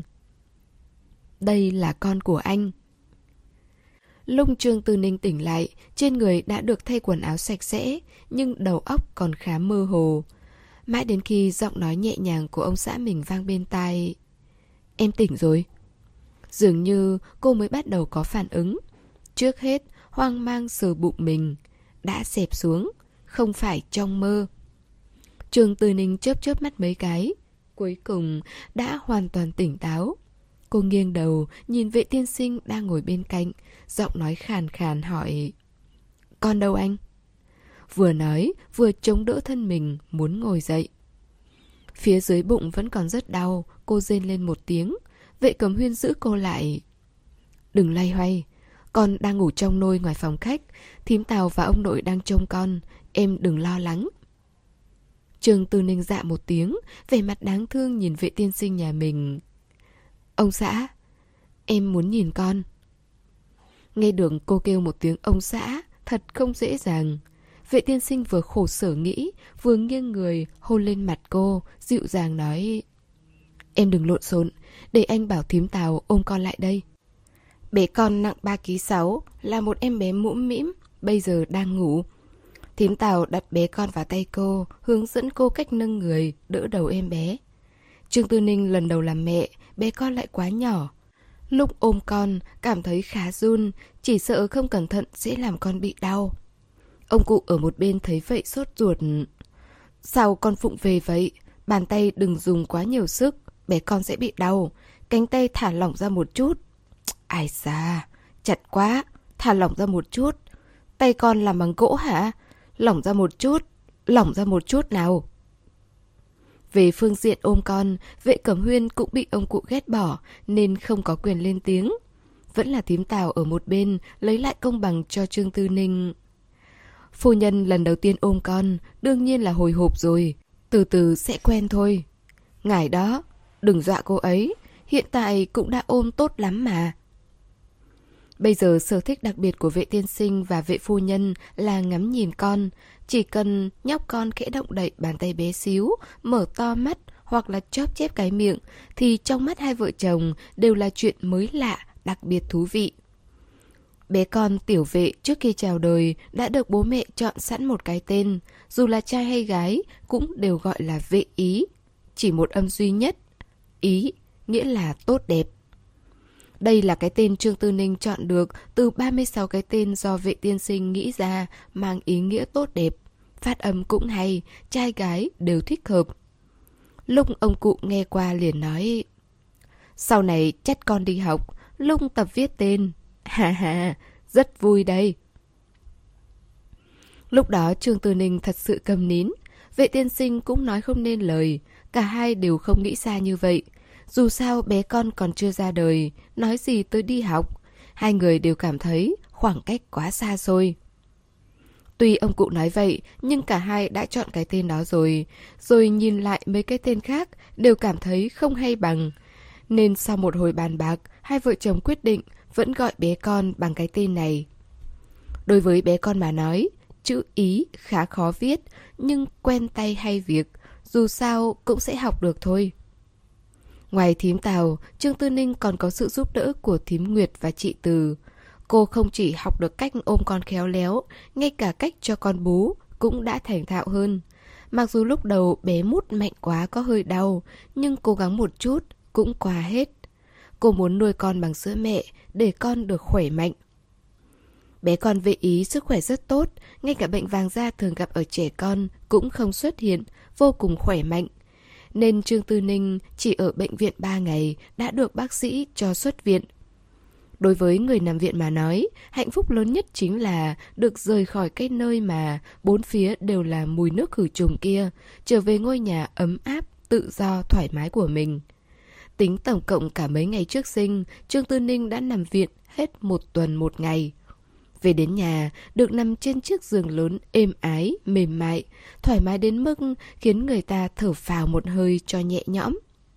Đây là con của anh. Lúc Trương Tư Ninh tỉnh lại, trên người đã được thay quần áo sạch sẽ, nhưng đầu óc còn khá mơ hồ. Mãi đến khi giọng nói nhẹ nhàng của ông xã mình vang bên tai: em tỉnh rồi. Dường như cô mới bắt đầu có phản ứng. Trước hết, hoang mang sờ bụng mình. Đã xẹp xuống, không phải trong mơ. Trương Tư Ninh chớp chớp mắt mấy cái, cuối cùng đã hoàn toàn tỉnh táo. Cô nghiêng đầu, nhìn vệ tiên sinh đang ngồi bên cạnh, giọng nói khàn khàn hỏi: Con đâu anh? Vừa nói, vừa chống đỡ thân mình, muốn ngồi dậy. Phía dưới bụng vẫn còn rất đau, cô rên lên một tiếng. Vệ Cẩm Huyên giữ cô lại. Đừng loay hoay, con đang ngủ trong nôi ngoài phòng khách, thím Tào và ông nội đang trông con, em đừng lo lắng. Trương Tư Ninh dạ một tiếng, vẻ mặt đáng thương nhìn vệ tiên sinh nhà mình. Ông xã, em muốn nhìn con. Nghe được cô kêu một tiếng ông xã, thật không dễ dàng. Vệ tiên sinh vừa khổ sở nghĩ, vừa nghiêng người hôn lên mặt cô, dịu dàng nói: Em đừng lộn xộn, để anh bảo thím Tào ôm con lại đây. Bé con nặng ba ki lô gam sáu, là một em bé mũm mĩm, bây giờ đang ngủ. Thím Tào đặt bé con vào tay cô, hướng dẫn cô cách nâng người, đỡ đầu em bé. Trương Tư Ninh lần đầu làm mẹ, bé con lại quá nhỏ. Lúc ôm con, cảm thấy khá run, chỉ sợ không cẩn thận sẽ làm con bị đau. Ông cụ ở một bên thấy vậy sốt ruột. Sao con phụng về vậy? Bàn tay đừng dùng quá nhiều sức, bé con sẽ bị đau. Cánh tay thả lỏng ra một chút. Ai da, chặt quá, thả lỏng ra một chút. Tay con làm bằng gỗ hả? Lỏng ra một chút, lỏng ra một chút nào. Về phương diện ôm con, vệ Cẩm Huyên cũng bị ông cụ ghét bỏ nên không có quyền lên tiếng. Vẫn là thím Tào ở một bên lấy lại công bằng cho Trương Tư Ninh. Phu nhân lần đầu tiên ôm con, đương nhiên là hồi hộp rồi, từ từ sẽ quen thôi. Ngài đó, đừng dọa cô ấy, hiện tại cũng đã ôm tốt lắm mà. Bây giờ sở thích đặc biệt của vệ tiên sinh và vệ phu nhân là ngắm nhìn con. Chỉ cần nhóc con khẽ động đậy bàn tay bé xíu, mở to mắt hoặc là chóp chép cái miệng, thì trong mắt hai vợ chồng đều là chuyện mới lạ, đặc biệt thú vị. Bé con tiểu vệ trước khi chào đời đã được bố mẹ chọn sẵn một cái tên, dù là trai hay gái cũng đều gọi là vệ ý. Chỉ một âm duy nhất, ý, nghĩa là tốt đẹp. Đây là cái tên Trương Tư Ninh chọn được từ ba mươi sáu cái tên do vệ tiên sinh nghĩ ra, mang ý nghĩa tốt đẹp. Phát âm cũng hay, trai gái đều thích hợp. Lúc ông cụ nghe qua liền nói: Sau này chắc con đi học, lúc tập viết tên. Ha ha, rất vui đây. Lúc đó Trương Tư Ninh thật sự câm nín. Vệ tiên sinh cũng nói không nên lời. Cả hai đều không nghĩ xa như vậy. Dù sao bé con còn chưa ra đời, nói gì tới đi học. Hai người đều cảm thấy khoảng cách quá xa xôi. Tuy ông cụ nói vậy, nhưng cả hai đã chọn cái tên đó rồi. Rồi nhìn lại mấy cái tên khác, đều cảm thấy không hay bằng. Nên sau một hồi bàn bạc, hai vợ chồng quyết định vẫn gọi bé con bằng cái tên này. Đối với bé con mà nói, chữ ý khá khó viết, nhưng quen tay hay việc, dù sao cũng sẽ học được thôi. Ngoài thím Tào, Trương Tư Ninh còn có sự giúp đỡ của thím Nguyệt và chị Từ. Cô không chỉ học được cách ôm con khéo léo, ngay cả cách cho con bú cũng đã thành thạo hơn. Mặc dù lúc đầu bé mút mạnh quá có hơi đau, nhưng cố gắng một chút cũng qua hết. Cô muốn nuôi con bằng sữa mẹ để con được khỏe mạnh. Bé con vệ ý sức khỏe rất tốt, ngay cả bệnh vàng da thường gặp ở trẻ con cũng không xuất hiện, vô cùng khỏe mạnh. Nên Trương Tư Ninh chỉ ở bệnh viện ba ngày đã được bác sĩ cho xuất viện. Đối với người nằm viện mà nói, hạnh phúc lớn nhất chính là được rời khỏi cái nơi mà bốn phía đều là mùi nước khử trùng kia, trở về ngôi nhà ấm áp, tự do, thoải mái của mình. Tính tổng cộng cả mấy ngày trước sinh, Trương Tư Ninh đã nằm viện hết một tuần một ngày. Về đến nhà, được nằm trên chiếc giường lớn êm ái, mềm mại, thoải mái đến mức khiến người ta thở phào một hơi cho nhẹ nhõm.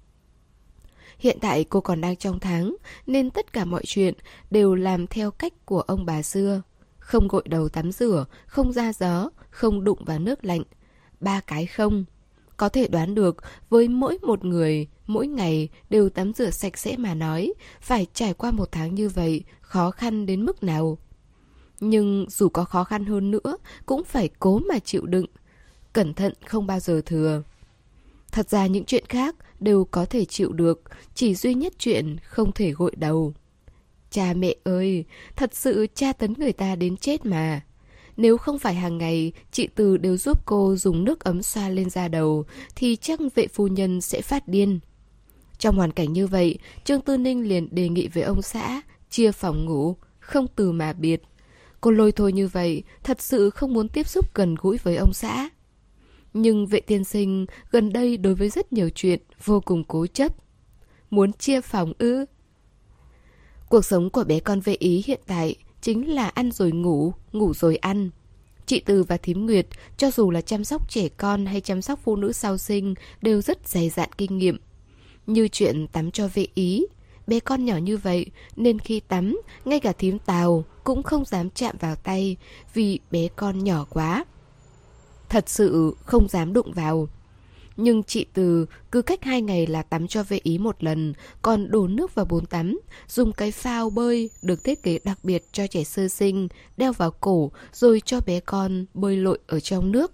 Hiện tại cô còn đang trong tháng, nên tất cả mọi chuyện đều làm theo cách của ông bà xưa. Không gội đầu tắm rửa, không ra gió, không đụng vào nước lạnh. Ba cái không. Có thể đoán được, với mỗi một người, mỗi ngày đều tắm rửa sạch sẽ mà nói, phải trải qua một tháng như vậy, khó khăn đến mức nào. Nhưng dù có khó khăn hơn nữa, cũng phải cố mà chịu đựng. Cẩn thận không bao giờ thừa. Thật ra những chuyện khác đều có thể chịu được, chỉ duy nhất chuyện không thể gội đầu. Cha mẹ ơi, thật sự tra tấn người ta đến chết mà. Nếu không phải hàng ngày chị Từ đều giúp cô dùng nước ấm xoa lên da đầu, thì chắc vệ phu nhân sẽ phát điên. Trong hoàn cảnh như vậy, Trương Tư Ninh liền đề nghị với ông xã chia phòng ngủ, không từ mà biệt. Cô lôi thôi như vậy, thật sự không muốn tiếp xúc gần gũi với ông xã. Nhưng Vệ tiên sinh gần đây đối với rất nhiều chuyện vô cùng cố chấp. Muốn chia phòng ư? Cuộc sống của bé con Vệ Ý hiện tại chính là ăn rồi ngủ, ngủ rồi ăn. Chị Từ và Thím Nguyệt, cho dù là chăm sóc trẻ con hay chăm sóc phụ nữ sau sinh, đều rất dày dạn kinh nghiệm. Như chuyện tắm cho Vệ Ý, bé con nhỏ như vậy nên khi tắm, ngay cả thím Tào cũng không dám chạm vào tay vì bé con nhỏ quá. Thật sự không dám đụng vào. Nhưng chị Từ cứ cách hai ngày là tắm cho Vệ Ý một lần, còn đổ nước vào bồn tắm, dùng cái phao bơi được thiết kế đặc biệt cho trẻ sơ sinh, đeo vào cổ rồi cho bé con bơi lội ở trong nước.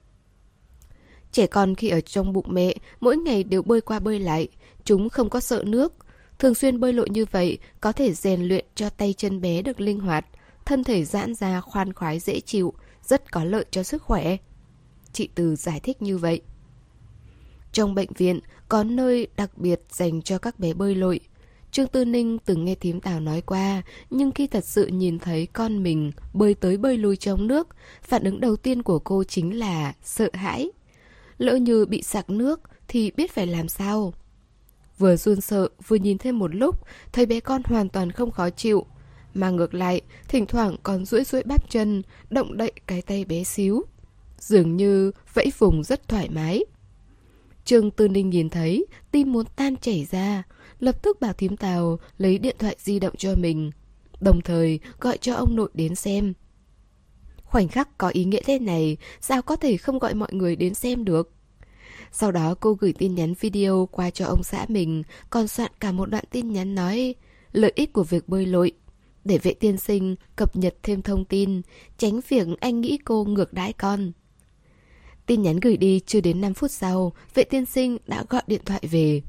Trẻ con khi ở trong bụng mẹ, mỗi ngày đều bơi qua bơi lại, chúng không có sợ nước. Thường xuyên bơi lội như vậy có thể rèn luyện cho tay chân bé được linh hoạt, thân thể giãn ra khoan khoái dễ chịu, rất có lợi cho sức khỏe. Chị Từ giải thích như vậy. Trong bệnh viện có nơi đặc biệt dành cho các bé bơi lội. Trương Tư Ninh từng nghe thím Tào nói qua, nhưng khi thật sự nhìn thấy con mình bơi tới bơi lui trong nước, phản ứng đầu tiên của cô chính là sợ hãi. Lỡ như bị sặc nước thì biết phải làm sao. Vừa run sợ, vừa nhìn thêm một lúc, thấy bé con hoàn toàn không khó chịu. Mà ngược lại, thỉnh thoảng còn duỗi duỗi bắp chân, động đậy cái tay bé xíu. Dường như vẫy vùng rất thoải mái. Trương Tư Ninh nhìn thấy, tim muốn tan chảy ra, lập tức bảo thím Tào lấy điện thoại di động cho mình, đồng thời gọi cho ông nội đến xem. Khoảnh khắc có ý nghĩa thế này, sao có thể không gọi mọi người đến xem được? Sau đó cô gửi tin nhắn video qua cho ông xã mình, còn soạn cả một đoạn tin nhắn nói lợi ích của việc bơi lội, để Vệ tiên sinh cập nhật thêm thông tin, tránh việc anh nghĩ cô ngược đãi con. Tin nhắn gửi đi chưa đến năm phút sau, Vệ tiên sinh đã gọi điện thoại về.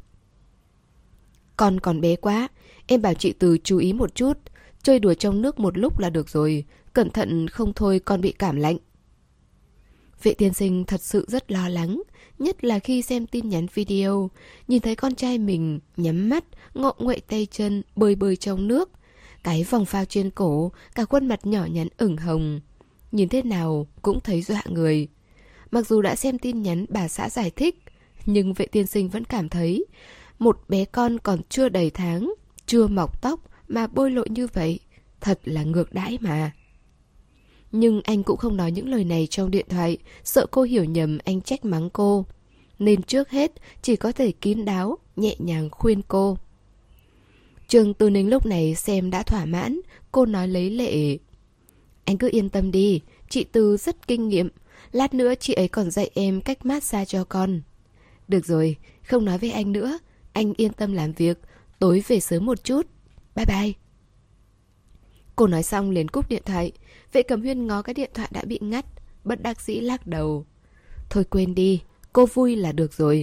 Con còn bé quá, em bảo chị Từ chú ý một chút, chơi đùa trong nước một lúc là được rồi, cẩn thận không thôi con bị cảm lạnh. Vệ tiên sinh thật sự rất lo lắng, nhất là khi xem tin nhắn video, nhìn thấy con trai mình nhắm mắt, ngọ nguậy tay chân, bơi bơi trong nước. Cái vòng phao trên cổ, cả khuôn mặt nhỏ nhắn ửng hồng. Nhìn thế nào cũng thấy dọa người. Mặc dù đã xem tin nhắn bà xã giải thích, nhưng Vệ tiên sinh vẫn cảm thấy một bé con còn chưa đầy tháng, chưa mọc tóc mà bơi lội như vậy, thật là ngược đãi mà. Nhưng anh cũng không nói những lời này trong điện thoại, sợ cô hiểu nhầm anh trách mắng cô. Nên trước hết chỉ có thể kín đáo, nhẹ nhàng khuyên cô. Trương Tư Ninh lúc này xem đã thỏa mãn, cô nói lấy lệ. Anh cứ yên tâm đi, chị Từ rất kinh nghiệm, lát nữa chị ấy còn dạy em cách massage cho con. Được rồi, không nói với anh nữa, anh yên tâm làm việc, tối về sớm một chút. Bye bye. Cô nói xong liền cúp điện thoại. Vệ Cẩm Huyên ngó cái điện thoại đã bị ngắt, bất đắc dĩ lắc đầu. Thôi quên đi, cô vui là được rồi.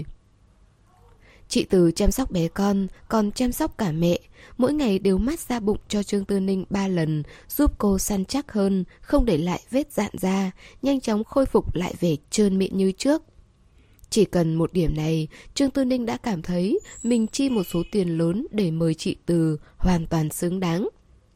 Chị Từ chăm sóc bé con, còn chăm sóc cả mẹ. Mỗi ngày đều massage bụng cho Trương Tư Ninh ba lần, giúp cô săn chắc hơn, không để lại vết dạn da, nhanh chóng khôi phục lại vẻ trơn mịn như trước. Chỉ cần một điểm này, Trương Tư Ninh đã cảm thấy mình chi một số tiền lớn để mời chị Từ hoàn toàn xứng đáng.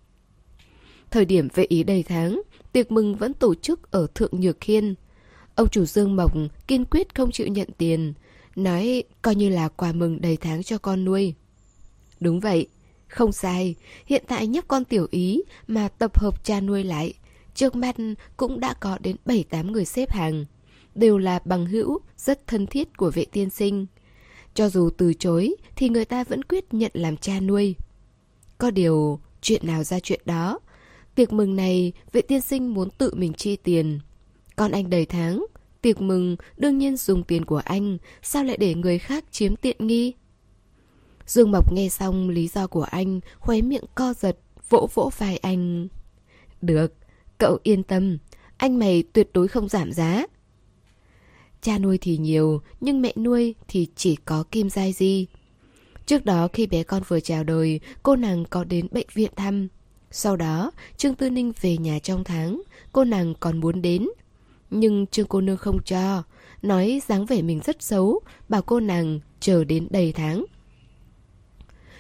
Thời điểm Vệ Ý đầy tháng, tiệc mừng vẫn tổ chức ở Thượng Nhược Khiên. Ông chủ Dương Mộc kiên quyết không chịu nhận tiền, nói coi như là quà mừng đầy tháng cho con nuôi. Đúng vậy, không sai, hiện tại nhóc con Tiểu Ý mà tập hợp cha nuôi lại, trước mắt cũng đã có đến bảy tám người xếp hàng, đều là bằng hữu rất thân thiết của Vệ tiên sinh. Cho dù từ chối thì người ta vẫn quyết nhận làm cha nuôi. Có điều, chuyện nào ra chuyện đó. Tiệc mừng này, Vệ tiên sinh muốn tự mình chi tiền. Con anh đầy tháng, tiệc mừng đương nhiên dùng tiền của anh, sao lại để người khác chiếm tiện nghi? Dương Mộc nghe xong lý do của anh, khóe miệng co giật, vỗ vỗ vai anh. Được, cậu yên tâm, anh mày tuyệt đối không giảm giá. Cha nuôi thì nhiều, nhưng mẹ nuôi thì chỉ có Kim Giai Di. Trước đó khi bé con vừa chào đời, cô nàng có đến bệnh viện thăm. Sau đó, Trương Tư Ninh về nhà trong tháng, cô nàng còn muốn đến. Nhưng Trương cô nương không cho, nói dáng vẻ mình rất xấu, bảo cô nàng chờ đến đầy tháng.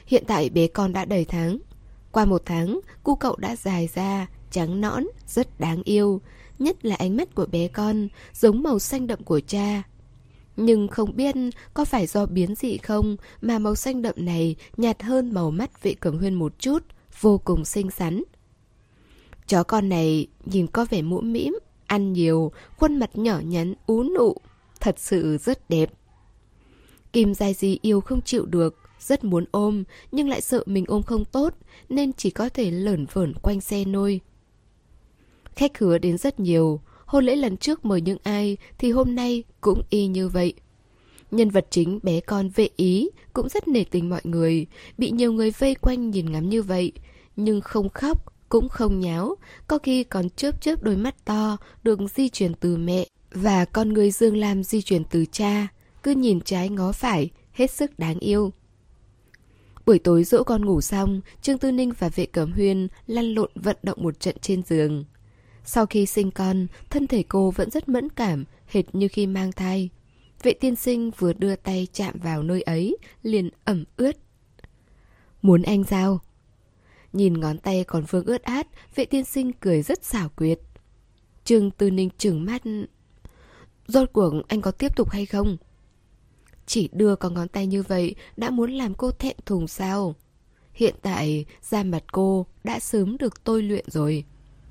Hiện tại bé con đã đầy tháng. Qua một tháng, cu cậu đã dài ra, trắng nõn, rất đáng yêu. Nhất là ánh mắt của bé con, giống màu xanh đậm của cha. Nhưng không biết có phải do biến dị không mà màu xanh đậm này nhạt hơn màu mắt Vệ Cẩm Huyên một chút, vô cùng xinh xắn. Chó con này nhìn có vẻ mũm mĩm, ăn nhiều, khuôn mặt nhỏ nhắn, ú nụ, thật sự rất đẹp. Kim Giai Di yêu không chịu được, rất muốn ôm, nhưng lại sợ mình ôm không tốt, nên chỉ có thể lởn vởn quanh xe nôi. Khách khứa đến rất nhiều, hôn lễ lần trước mời những ai thì hôm nay cũng y như vậy. Nhân vật chính bé con Vệ Ý cũng rất nể tình mọi người, bị nhiều người vây quanh nhìn ngắm như vậy, nhưng không khóc, cũng không nháo, có khi còn chớp chớp đôi mắt to được di truyền từ mẹ, và con người Dương Lam di truyền từ cha, cứ nhìn trái ngó phải, hết sức đáng yêu. Buổi tối dỗ con ngủ xong, Trương Tư Ninh và Vệ Cẩm Huyên lăn lộn vận động một trận trên giường. Sau khi sinh con, thân thể cô vẫn rất mẫn cảm, hệt như khi mang thai. Vệ tiên sinh vừa đưa tay chạm vào nơi ấy, liền ẩm ướt. Muốn anh sao? Nhìn ngón tay còn vương ướt át, Vệ tiên sinh cười rất xảo quyệt. Trương Tư Ninh trừng mắt. Rốt cuộc anh có tiếp tục hay không? Chỉ đưa có ngón tay như vậy đã muốn làm cô thẹn thùng sao? Hiện tại da mặt cô đã sớm được tôi luyện rồi.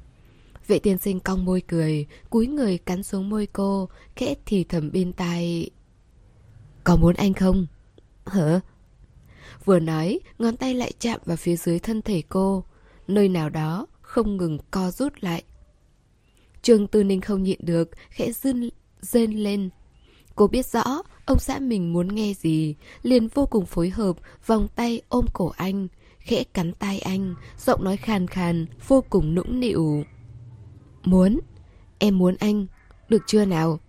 Vệ tiên sinh cong môi cười, cúi người cắn xuống môi cô, khẽ thì thầm bên tai. Có muốn anh không? Hả? Vừa nói, ngón tay lại chạm vào phía dưới thân thể cô, nơi nào đó không ngừng co rút lại. Trương Tư Ninh không nhịn được, khẽ rên, rên lên. Cô biết rõ ông xã mình muốn nghe gì, liền vô cùng phối hợp, vòng tay ôm cổ anh, khẽ cắn tai anh, giọng nói khàn khàn, vô cùng nũng nịu. Muốn, em muốn anh, được chưa nào?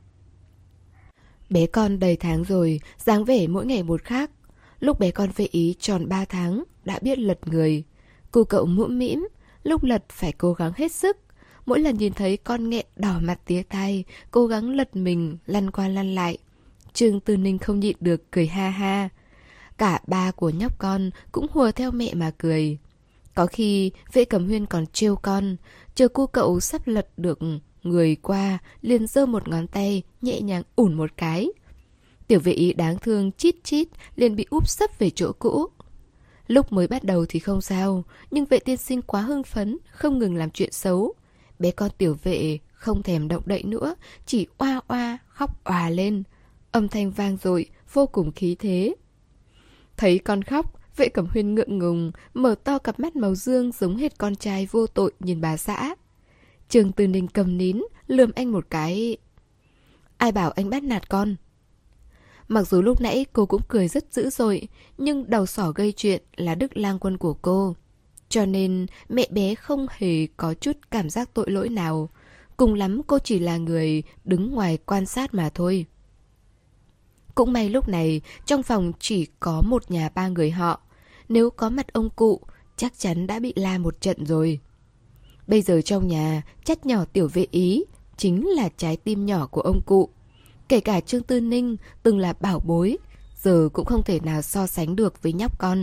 Bé con đầy tháng rồi, dáng vẻ mỗi ngày một khác. Lúc bé con Vệ Ý tròn ba tháng, đã biết lật người. Cô cậu mũm mĩm, lúc lật phải cố gắng hết sức. Mỗi lần nhìn thấy con nghẹn đỏ mặt tía tai, cố gắng lật mình, lăn qua lăn lại. Trương Tư Ninh không nhịn được cười ha ha. Cả ba của nhóc con cũng hùa theo mẹ mà cười. Có khi Vệ Cẩm Huyên còn trêu con, chờ cô cậu sắp lật được người qua, liền giơ một ngón tay, nhẹ nhàng ủn một cái. Tiểu Vệ Ý đáng thương chít chít, liền bị úp sấp về chỗ cũ. Lúc mới bắt đầu thì không sao, nhưng Vệ tiên sinh quá hưng phấn, không ngừng làm chuyện xấu. Bé con Tiểu Vệ không thèm động đậy nữa, chỉ oa oa khóc òa lên. Âm thanh vang dội, vô cùng khí thế. Thấy con khóc, Vệ Cẩm Huyên ngượng ngùng, mở to cặp mắt màu dương giống hệt con trai vô tội nhìn bà xã. Trương Tư Ninh cầm nín, lườm anh một cái. Ai bảo anh bắt nạt con? Mặc dù lúc nãy cô cũng cười rất dữ dội, nhưng đầu sỏ gây chuyện là Đức Lang Quân của cô. Cho nên mẹ bé không hề có chút cảm giác tội lỗi nào. Cùng lắm cô chỉ là người đứng ngoài quan sát mà thôi. Cũng may lúc này trong phòng chỉ có một nhà ba người họ. Nếu có mặt ông cụ, chắc chắn đã bị la một trận rồi. Bây giờ trong nhà, chắt nhỏ Tiểu Vệ Ý chính là trái tim nhỏ của ông cụ. Kể cả Trương Tư Ninh từng là bảo bối, giờ cũng không thể nào so sánh được với nhóc con.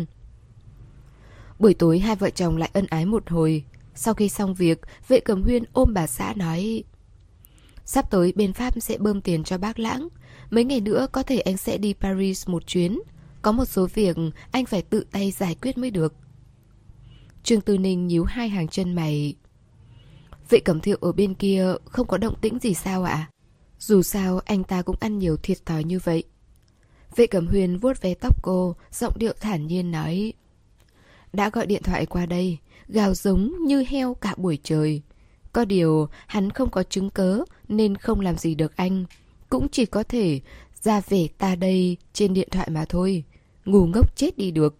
Buổi tối hai vợ chồng lại ân ái một hồi. Sau khi xong việc, Vệ Cẩm Huyên ôm bà xã nói: Sắp tới bên Pháp sẽ bơm tiền cho bác Lãng. Mấy ngày nữa có thể anh sẽ đi Paris một chuyến. Có một số việc anh phải tự tay giải quyết mới được. Trương Tư Ninh nhíu hai hàng chân mày. Vệ Cẩm Thiệu ở bên kia không có động tĩnh gì sao ạ? Dù sao anh ta cũng ăn nhiều thiệt thòi như vậy. Vệ Cẩm Huyên vuốt ve tóc cô, giọng điệu thản nhiên nói: Đã gọi điện thoại qua đây, gào giống như heo cả buổi trời. Có điều hắn không có chứng cớ nên không làm gì được anh. Cũng chỉ có thể ra vẻ ta đây trên điện thoại mà thôi. Ngu ngốc chết đi được.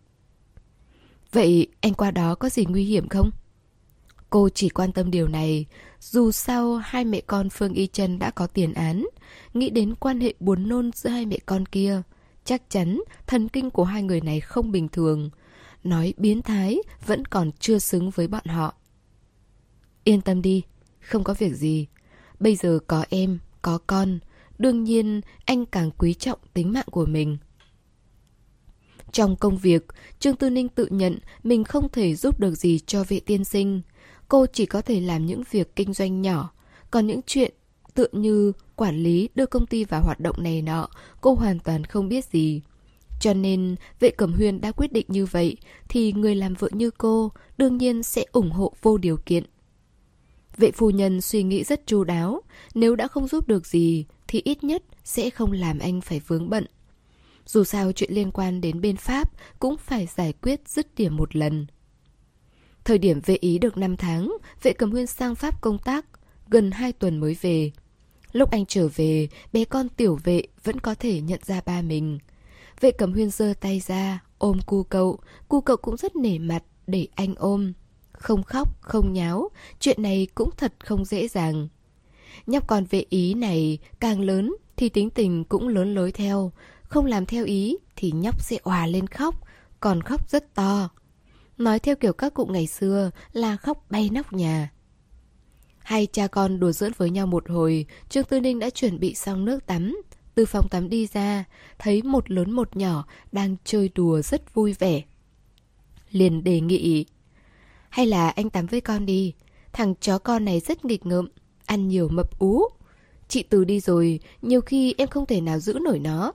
Vậy anh qua đó có gì nguy hiểm không? Cô chỉ quan tâm điều này. Dù sao hai mẹ con Phương Y Trân đã có tiền án. Nghĩ đến quan hệ buồn nôn giữa hai mẹ con kia, chắc chắn thần kinh của hai người này không bình thường. Nói biến thái vẫn còn chưa xứng với bọn họ. Yên tâm đi, không có việc gì. Bây giờ có em, có con, đương nhiên anh càng quý trọng tính mạng của mình. Trong công việc, Trương Tư Ninh tự nhận mình không thể giúp được gì cho Vệ tiên sinh. Cô chỉ có thể làm những việc kinh doanh nhỏ, còn những chuyện tựa như quản lý đưa công ty vào hoạt động này nọ, cô hoàn toàn không biết gì. Cho nên, Vệ Cẩm Huyên đã quyết định như vậy, thì người làm vợ như cô đương nhiên sẽ ủng hộ vô điều kiện. Vệ phu nhân suy nghĩ rất chu đáo, nếu đã không giúp được gì thì ít nhất sẽ không làm anh phải vướng bận. Dù sao chuyện liên quan đến bên Pháp cũng phải giải quyết dứt điểm một lần. Thời điểm về Ý được năm tháng, Vệ Cẩm Huyên sang Pháp công tác, gần hai tuần mới về. Lúc anh trở về, bé con Tiểu Vệ vẫn có thể nhận ra ba mình. Vệ Cẩm Huyên giơ tay ra, ôm cu cậu, cu cậu cũng rất nể mặt để anh ôm. Không khóc, không nháo, chuyện này cũng thật không dễ dàng. Nhóc con Vệ Ý này càng lớn thì tính tình cũng lớn lối theo, không làm theo ý thì nhóc sẽ òa lên khóc, còn khóc rất to. Nói theo kiểu các cụ ngày xưa là khóc bay nóc nhà. Hai cha con đùa giỡn với nhau một hồi, Trương Tư Ninh đã chuẩn bị xong nước tắm. Từ phòng tắm đi ra, thấy một lớn một nhỏ đang chơi đùa rất vui vẻ. Liền đề nghị, hay là anh tắm với con đi, thằng chó con này rất nghịch ngợm, ăn nhiều mập ú. Chị Từ đi rồi, nhiều khi em không thể nào giữ nổi nó.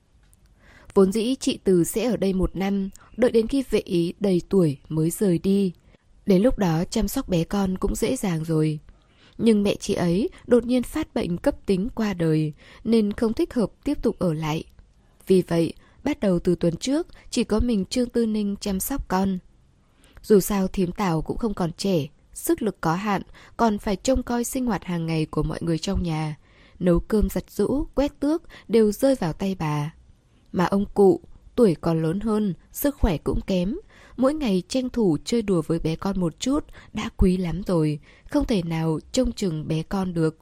Vốn dĩ chị Từ sẽ ở đây một năm, đợi đến khi Vệ Ý đầy tuổi mới rời đi. Đến lúc đó chăm sóc bé con cũng dễ dàng rồi. Nhưng mẹ chị ấy đột nhiên phát bệnh cấp tính qua đời, nên không thích hợp tiếp tục ở lại. Vì vậy, bắt đầu từ tuần trước, chỉ có mình Trương Tư Ninh chăm sóc con. Dù sao thím Tào cũng không còn trẻ, sức lực có hạn, còn phải trông coi sinh hoạt hàng ngày của mọi người trong nhà. Nấu cơm giặt giũ, quét tước đều rơi vào tay bà. Mà ông cụ, tuổi còn lớn hơn, sức khỏe cũng kém. Mỗi ngày tranh thủ chơi đùa với bé con một chút đã quý lắm rồi, không thể nào trông chừng bé con được.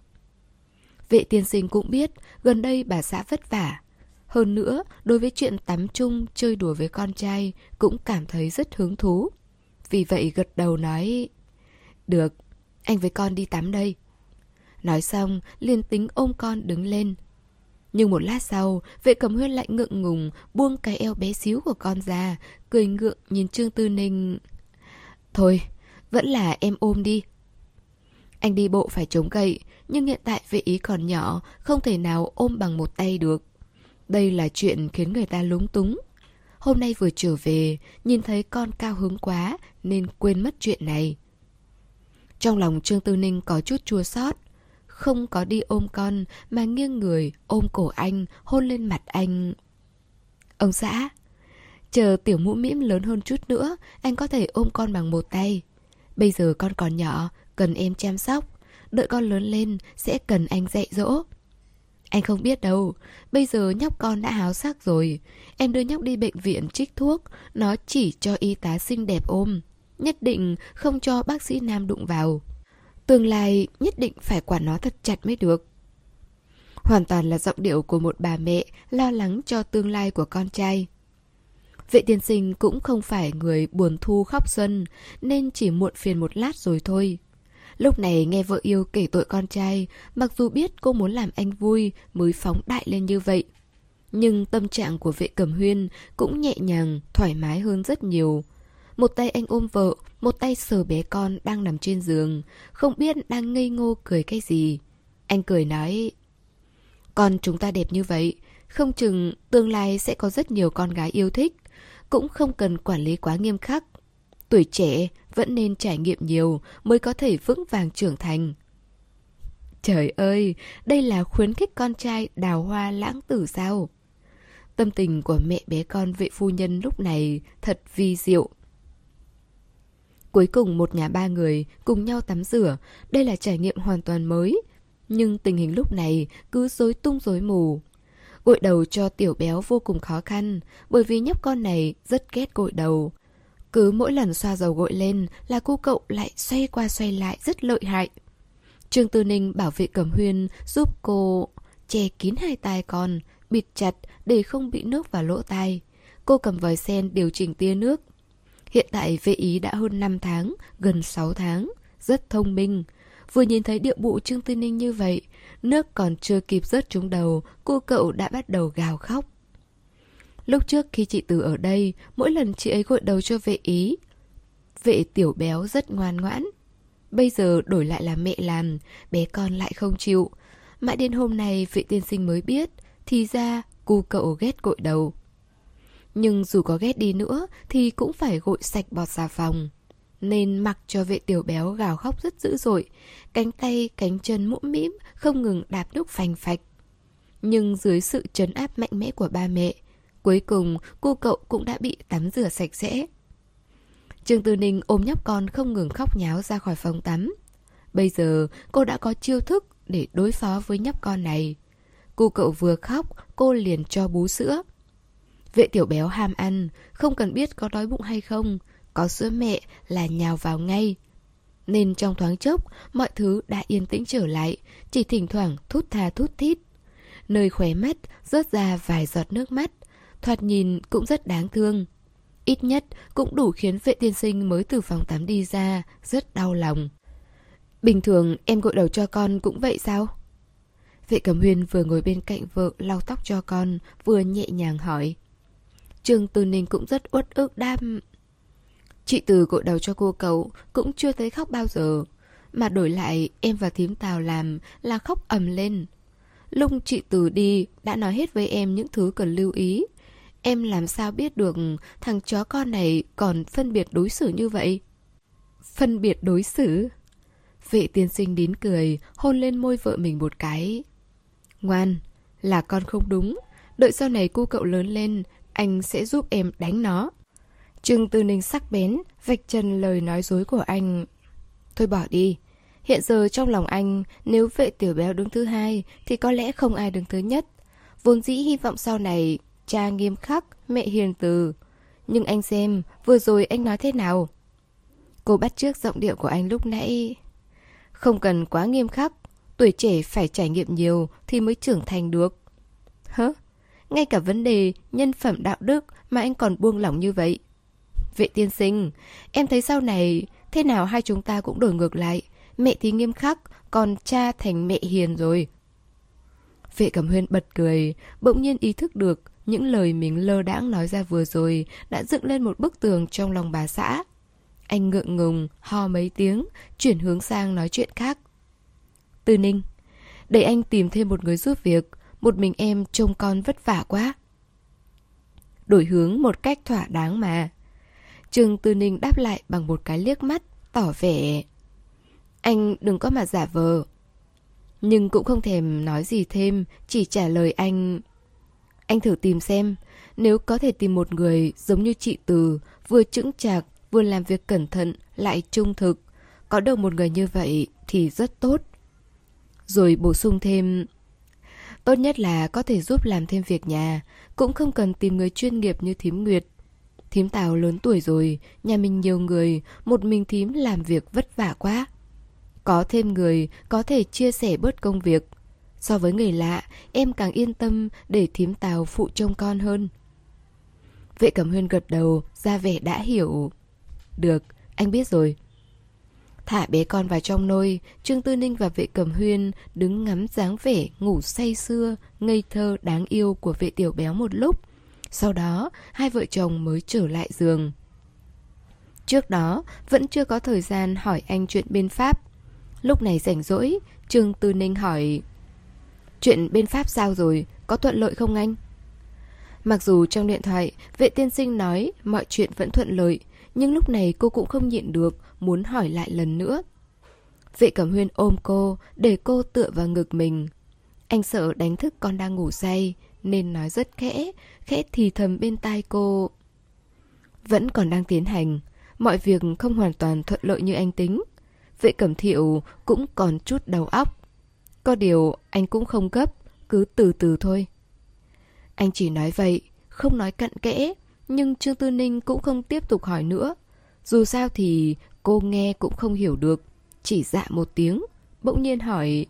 Vệ tiên sinh cũng biết gần đây bà xã vất vả. Hơn nữa, đối với chuyện tắm chung chơi đùa với con trai cũng cảm thấy rất hứng thú. Vì vậy gật đầu nói, được, anh với con đi tắm đây. Nói xong, liền tính ôm con đứng lên. Nhưng một lát sau, Vệ Cẩm Huyên lại ngượng ngùng buông cái eo bé xíu của con ra, cười ngượng nhìn Trương Tư Ninh. Thôi, vẫn là em ôm đi. Anh đi bộ phải chống gậy, nhưng hiện tại Vệ Ý còn nhỏ, không thể nào ôm bằng một tay được. Đây là chuyện khiến người ta lúng túng. Hôm nay vừa trở về, nhìn thấy con cao hứng quá nên quên mất chuyện này. Trong lòng Trương Tư Ninh có chút chua xót, không có đi ôm con mà nghiêng người ôm cổ anh, hôn lên mặt anh. Ông xã, chờ tiểu mũ mĩm lớn hơn chút nữa, anh có thể ôm con bằng một tay. Bây giờ con còn nhỏ, cần em chăm sóc. Đợi con lớn lên sẽ cần anh dạy dỗ. Anh không biết đâu, bây giờ nhóc con đã háo sắc rồi. Em đưa nhóc đi bệnh viện trích thuốc, nó chỉ cho y tá xinh đẹp ôm. Nhất định không cho bác sĩ nam đụng vào. Tương lai nhất định phải quản nó thật chặt mới được. Hoàn toàn là giọng điệu của một bà mẹ lo lắng cho tương lai của con trai. Vệ tiên sinh cũng không phải người buồn thu khóc xuân, nên chỉ muộn phiền một lát rồi thôi. Lúc này nghe vợ yêu kể tội con trai, mặc dù biết cô muốn làm anh vui mới phóng đại lên như vậy, nhưng tâm trạng của Vệ Cẩm Huyên cũng nhẹ nhàng, thoải mái hơn rất nhiều. Một tay anh ôm vợ, một tay sờ bé con đang nằm trên giường, không biết đang ngây ngô cười cái gì. Anh cười nói, con chúng ta đẹp như vậy, không chừng tương lai sẽ có rất nhiều con gái yêu thích, cũng không cần quản lý quá nghiêm khắc. Tuổi trẻ vẫn nên trải nghiệm nhiều mới có thể vững vàng trưởng thành. Trời ơi, đây là khuyến khích con trai đào hoa lãng tử sao? Tâm tình của mẹ bé con Vệ phu nhân lúc này thật vi diệu. Cuối cùng một nhà ba người cùng nhau tắm rửa, đây là trải nghiệm hoàn toàn mới. Nhưng tình hình lúc này cứ rối tung rối mù. Gội đầu cho tiểu béo vô cùng khó khăn, bởi vì nhóc con này rất ghét gội đầu. Cứ mỗi lần xoa dầu gội lên là cô cậu lại xoay qua xoay lại rất lợi hại. Trương Tư Ninh bảo Vệ Cẩm Huyên giúp cô che kín hai tai con, bịt chặt để không bị nước vào lỗ tai. Cô cầm vòi sen điều chỉnh tia nước. Hiện tại Vệ Ý đã hơn năm tháng, gần sáu tháng, rất thông minh. Vừa nhìn thấy điệu bộ Trương Tư Ninh như vậy, nước còn chưa kịp rớt trúng đầu, cô cậu đã bắt đầu gào khóc. Lúc trước khi chị Từ ở đây, mỗi lần chị ấy gội đầu cho vệ ý. Vệ Tiểu Béo rất ngoan ngoãn. Bây giờ đổi lại là mẹ làm, bé con lại không chịu. Mãi đến hôm nay vệ tiên sinh mới biết, thì ra cu cậu ghét gội đầu. Nhưng dù có ghét đi nữa thì cũng phải gội sạch bọt xà phòng. Nên mặc cho vệ Tiểu Béo gào khóc rất dữ dội, cánh tay cánh chân mũm mĩm không ngừng đạp đúc phành phạch. Nhưng dưới sự trấn áp mạnh mẽ của ba mẹ, cuối cùng cô cậu cũng đã bị tắm rửa sạch sẽ. Trương Tư Ninh ôm nhóc con không ngừng khóc nháo ra khỏi phòng tắm. Bây giờ cô đã có chiêu thức để đối phó với nhóc con này. Cô cậu vừa khóc, cô liền cho bú sữa. Vệ Tiểu Béo ham ăn, không cần biết có đói bụng hay không, có sữa mẹ là nhào vào ngay. Nên trong thoáng chốc, mọi thứ đã yên tĩnh trở lại, chỉ thỉnh thoảng thút tha thút thít. Nơi khóe mắt rớt ra vài giọt nước mắt, thoạt nhìn cũng rất đáng thương. Ít nhất cũng đủ khiến vệ tiên sinh mới từ phòng tắm đi ra rất đau lòng. Bình thường em gội đầu cho con cũng vậy sao? Vệ Cẩm Huyên vừa ngồi bên cạnh vợ lau tóc cho con, vừa nhẹ nhàng hỏi. Trương Tư Ninh cũng rất uất ức đáp. Chị Từ gội đầu cho cô cậu cũng chưa thấy khóc bao giờ, mà đổi lại em và thím Tào làm là khóc ầm lên. Lúc chị Từ đi đã nói hết với em những thứ cần lưu ý. Em làm sao biết được thằng chó con này còn phân biệt đối xử như vậy? Phân biệt đối xử? Vệ tiên sinh đín cười, hôn lên môi vợ mình một cái. Ngoan, là con không đúng. Đợi sau này cô cậu lớn lên, anh sẽ giúp em đánh nó. Trương Tư Ninh sắc bén, vạch trần lời nói dối của anh. Thôi bỏ đi. Hiện giờ trong lòng anh, nếu vệ Tiểu Béo đứng thứ hai, thì có lẽ không ai đứng thứ nhất. Vốn dĩ hy vọng sau này, cha nghiêm khắc, mẹ hiền từ. Nhưng anh xem, vừa rồi anh nói thế nào? Cô bắt chước giọng điệu của anh lúc nãy. Không cần quá nghiêm khắc, tuổi trẻ phải trải nghiệm nhiều thì mới trưởng thành được. Hớ? Ngay cả vấn đề nhân phẩm đạo đức mà anh còn buông lỏng như vậy. Vệ tiên sinh, em thấy sau này thế nào hai chúng ta cũng đổi ngược lại. Mẹ thì nghiêm khắc, còn cha thành mẹ hiền rồi. Vệ Cẩm Huyên bật cười, bỗng nhiên ý thức được những lời mình lơ đãng nói ra vừa rồi đã dựng lên một bức tường trong lòng bà xã. Anh ngượng ngùng, ho mấy tiếng, chuyển hướng sang nói chuyện khác. Tư Ninh, để anh tìm thêm một người giúp việc, một mình em trông con vất vả quá. Đổi hướng một cách thỏa đáng mà. Trương Tư Ninh đáp lại bằng một cái liếc mắt, tỏ vẻ. Anh đừng có mà giả vờ. Nhưng cũng không thèm nói gì thêm, chỉ trả lời anh. Anh thử tìm xem, nếu có thể tìm một người giống như chị Từ, vừa chững chạc, vừa làm việc cẩn thận, lại trung thực. Có được một người như vậy thì rất tốt. Rồi bổ sung thêm. Tốt nhất là có thể giúp làm thêm việc nhà, cũng không cần tìm người chuyên nghiệp như thím Nguyệt. Thím Tào lớn tuổi rồi, nhà mình nhiều người, một mình thím làm việc vất vả quá. Có thêm người có thể chia sẻ bớt công việc. So với người lạ, em càng yên tâm để thím Tào phụ trông con hơn. Vệ Cẩm Huyên gật đầu, ra vẻ đã hiểu. Được, anh biết rồi. Thả bé con vào trong nôi, Trương Tư Ninh và Vệ Cẩm Huyên đứng ngắm dáng vẻ ngủ say sưa, ngây thơ đáng yêu của Vệ Tiểu Béo một lúc. Sau đó, hai vợ chồng mới trở lại giường. Trước đó, vẫn chưa có thời gian hỏi anh chuyện bên Pháp. Lúc này rảnh rỗi, Trương Tư Ninh hỏi. Chuyện bên Pháp sao rồi, có thuận lợi không anh? Mặc dù trong điện thoại, Vệ tiên sinh nói mọi chuyện vẫn thuận lợi, nhưng lúc này cô cũng không nhịn được, muốn hỏi lại lần nữa. Vệ Cẩm Huyên ôm cô, để cô tựa vào ngực mình. Anh sợ đánh thức con đang ngủ say, nên nói rất khẽ, khẽ thì thầm bên tai cô. Vẫn còn đang tiến hành, mọi việc không hoàn toàn thuận lợi như anh tính. Vệ Cẩm Thiệu cũng còn chút đầu óc. Có điều anh cũng không gấp, cứ từ từ thôi. Anh chỉ nói vậy, không nói cặn kẽ, nhưng Trương Tư Ninh cũng không tiếp tục hỏi nữa. Dù sao thì cô nghe cũng không hiểu được, chỉ dạ một tiếng, bỗng nhiên hỏi.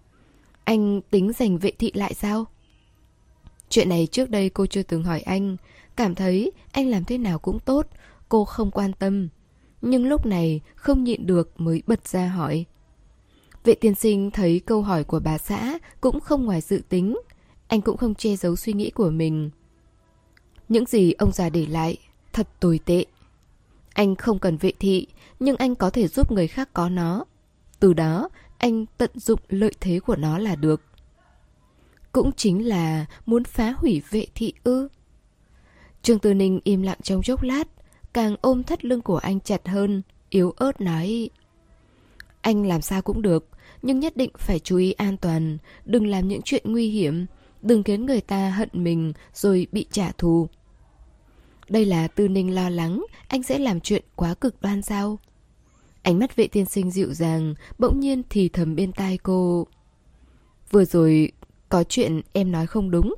Anh tính giành Vệ thị lại sao? Chuyện này trước đây cô chưa từng hỏi anh, cảm thấy anh làm thế nào cũng tốt, cô không quan tâm. Nhưng lúc này không nhịn được mới bật ra hỏi. Vệ tiên sinh thấy câu hỏi của bà xã cũng không ngoài dự tính. Anh cũng không che giấu suy nghĩ của mình. Những gì ông già để lại thật tồi tệ. Anh không cần vệ thị, nhưng anh có thể giúp người khác có nó. Từ đó, anh tận dụng lợi thế của nó là được. Cũng chính là muốn phá hủy vệ thị ư? Trương Tư Ninh im lặng trong chốc lát, càng ôm thắt lưng của anh chặt hơn, yếu ớt nói: Anh làm sao cũng được, nhưng nhất định phải chú ý an toàn, đừng làm những chuyện nguy hiểm, đừng khiến người ta hận mình rồi bị trả thù. Đây là Tư Ninh lo lắng anh sẽ làm chuyện quá cực đoan sao? Ánh mắt Vệ tiên sinh dịu dàng, bỗng nhiên thì thầm bên tai cô: Vừa rồi có chuyện em nói không đúng.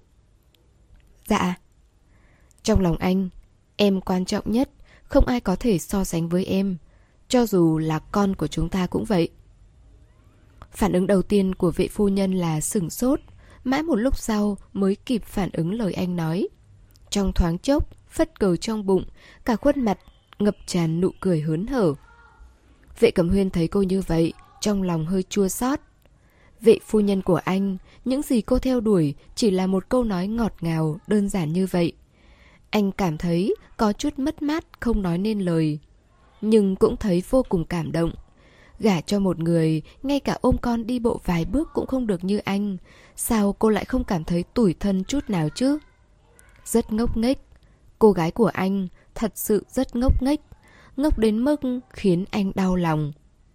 Dạ. Trong lòng anh, em quan trọng nhất, không ai có thể so sánh với em, cho dù là con của chúng ta cũng vậy. Phản ứng đầu tiên của vệ phu nhân là sửng sốt, mãi một lúc sau mới kịp phản ứng lời anh nói. Trong thoáng chốc, phất cờ trong bụng, cả khuôn mặt ngập tràn nụ cười hớn hở. Vệ Cẩm Huyên thấy cô như vậy, trong lòng hơi chua xót. Vệ phu nhân của anh, những gì cô theo đuổi chỉ là một câu nói ngọt ngào, đơn giản như vậy. Anh cảm thấy có chút mất mát không nói nên lời, nhưng cũng thấy vô cùng cảm động. Gả cho một người, ngay cả ôm con đi bộ vài bước cũng không được như anh, sao cô lại không cảm thấy tủi thân chút nào chứ? Rất ngốc nghếch. Cô gái của anh thật sự rất ngốc nghếch, ngốc đến mức khiến anh đau lòng.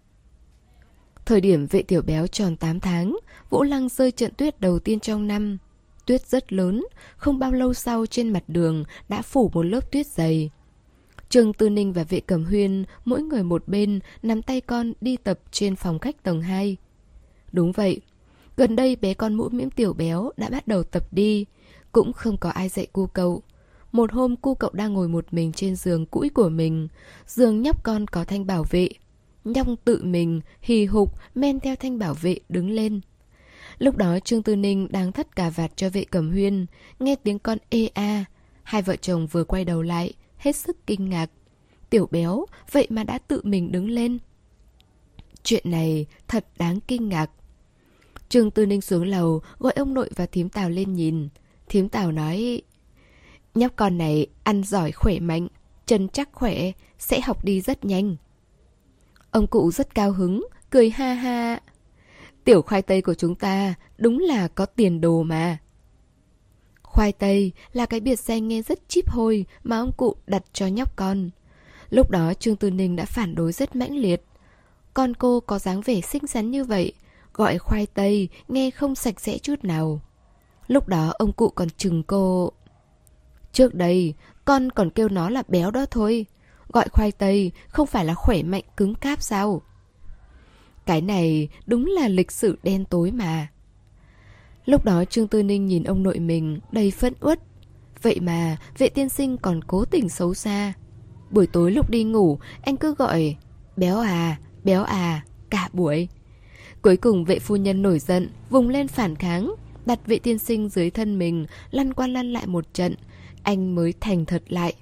Thời điểm Vệ Tiểu Béo tròn tám tháng, Vũ Lăng rơi trận tuyết đầu tiên trong năm. Tuyết rất lớn, không bao lâu sau trên mặt đường đã phủ một lớp tuyết dày. Trương Tư Ninh và Vệ Cẩm Huyên mỗi người một bên nắm tay con đi tập trên phòng khách tầng hai. Đúng vậy, gần đây bé con mũm mĩm Tiểu Béo đã bắt đầu tập đi, cũng không có ai dạy cu cậu. Một hôm cu cậu đang ngồi một mình trên giường cũi của mình, giường nhóc con có thanh bảo vệ. Nhóc tự mình hì hục men theo thanh bảo vệ đứng lên. Lúc đó Trương Tư Ninh đang thắt cà vạt cho Vệ Cẩm Huyên, nghe tiếng con ê a. Hai vợ chồng vừa quay đầu lại, hết sức kinh ngạc. Tiểu Béo vậy mà đã tự mình đứng lên. Chuyện này thật đáng kinh ngạc. Trương Tư Ninh xuống lầu gọi ông nội và thím Tào lên nhìn. Thím Tào nói: Nhóc con này ăn giỏi khỏe mạnh, chân chắc khỏe, sẽ học đi rất nhanh. Ông cụ rất cao hứng, cười ha ha. Tiểu khoai tây của chúng ta đúng là có tiền đồ mà. Khoai tây là cái biệt danh nghe rất chíp hôi mà ông cụ đặt cho nhóc con. Lúc đó Trương Tư Ninh đã phản đối rất mãnh liệt. Con cô có dáng vẻ xinh xắn như vậy, gọi khoai tây nghe không sạch sẽ chút nào. Lúc đó ông cụ còn chừng cô. Trước đây con còn kêu nó là béo đó thôi, gọi khoai tây không phải là khỏe mạnh cứng cáp sao? Cái này đúng là lịch sử đen tối mà. Lúc đó Trương Tư Ninh nhìn ông nội mình đầy phẫn uất. Vậy mà Vệ tiên sinh còn cố tình xấu xa. Buổi tối lúc đi ngủ, anh cứ gọi béo à, béo à, cả buổi. Cuối cùng Vệ phu nhân nổi giận, vùng lên phản kháng, đặt Vệ tiên sinh dưới thân mình, lăn qua lăn lại một trận. Anh mới thành thật lại.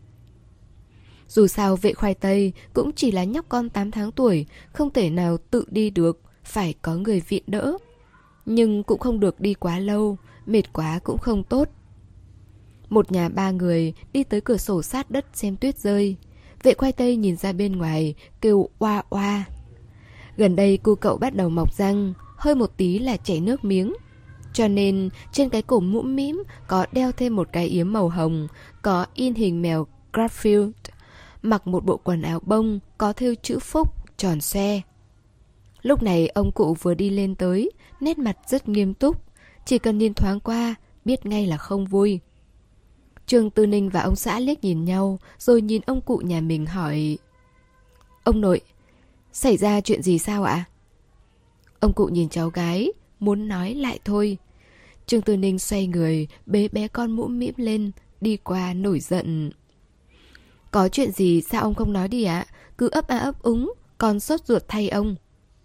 Dù sao Vệ khoai tây cũng chỉ là nhóc con tám tháng tuổi, không thể nào tự đi được, phải có người viện đỡ. Nhưng cũng không được đi quá lâu, mệt quá cũng không tốt. Một nhà ba người đi tới cửa sổ sát đất xem tuyết rơi. Vệ khoai tây nhìn ra bên ngoài, kêu oa oa. Gần đây cu cậu bắt đầu mọc răng, hơi một tí là chảy nước miếng. Cho nên trên cái cổ mũm mĩm có đeo thêm một cái yếm màu hồng, có in hình mèo Garfield, mặc một bộ quần áo bông có thêu chữ phúc tròn xoe. Lúc này ông cụ vừa đi lên tới, nét mặt rất nghiêm túc, chỉ cần nhìn thoáng qua biết ngay là không vui. Trương Tư Ninh và ông xã liếc nhìn nhau, rồi nhìn ông cụ nhà mình hỏi: Ông nội, xảy ra chuyện gì sao ạ? Ông cụ nhìn cháu gái, muốn nói lại thôi. Trương Tư Ninh xoay người, bế bé con mũm mĩm lên, đi qua nổi giận. Có chuyện gì sao ông không nói đi ạ? Cứ ấp a ấp úng, con sốt ruột thay ông.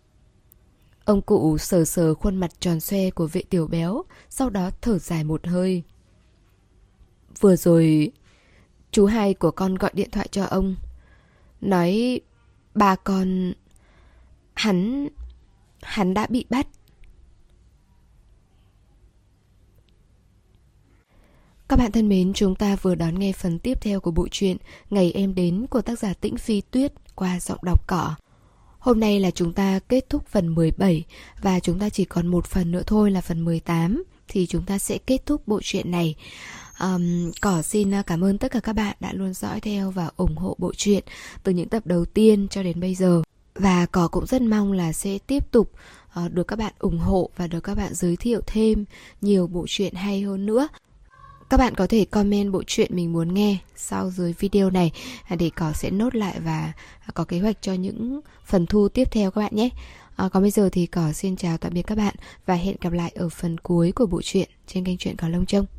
Ông cụ sờ sờ khuôn mặt tròn xoe của Vệ Tiểu Béo, sau đó thở dài một hơi. Vừa rồi chú hai của con gọi điện thoại cho ông, nói ba con Hắn Hắn đã bị bắt. Các bạn thân mến, chúng ta vừa đón nghe phần tiếp theo của bộ truyện Ngày Em Đến của tác giả Tĩnh Phi Tuyết qua giọng đọc Cỏ. Hôm nay là chúng ta kết thúc phần mười bảy và chúng ta chỉ còn một phần nữa thôi là phần mười tám thì chúng ta sẽ kết thúc bộ truyện này. Um, Cỏ xin cảm ơn tất cả các bạn đã luôn dõi theo và ủng hộ bộ truyện từ những tập đầu tiên cho đến bây giờ. Và Cỏ cũng rất mong là sẽ tiếp tục uh, được các bạn ủng hộ và được các bạn giới thiệu thêm nhiều bộ truyện hay hơn nữa. Các bạn có thể comment bộ truyện mình muốn nghe sau dưới video này để Cỏ sẽ nốt lại và có kế hoạch cho những phần thu tiếp theo các bạn nhé. À, còn bây giờ thì Cỏ xin chào tạm biệt các bạn và hẹn gặp lại ở phần cuối của bộ truyện trên kênh Truyện Cỏ Lông Trông.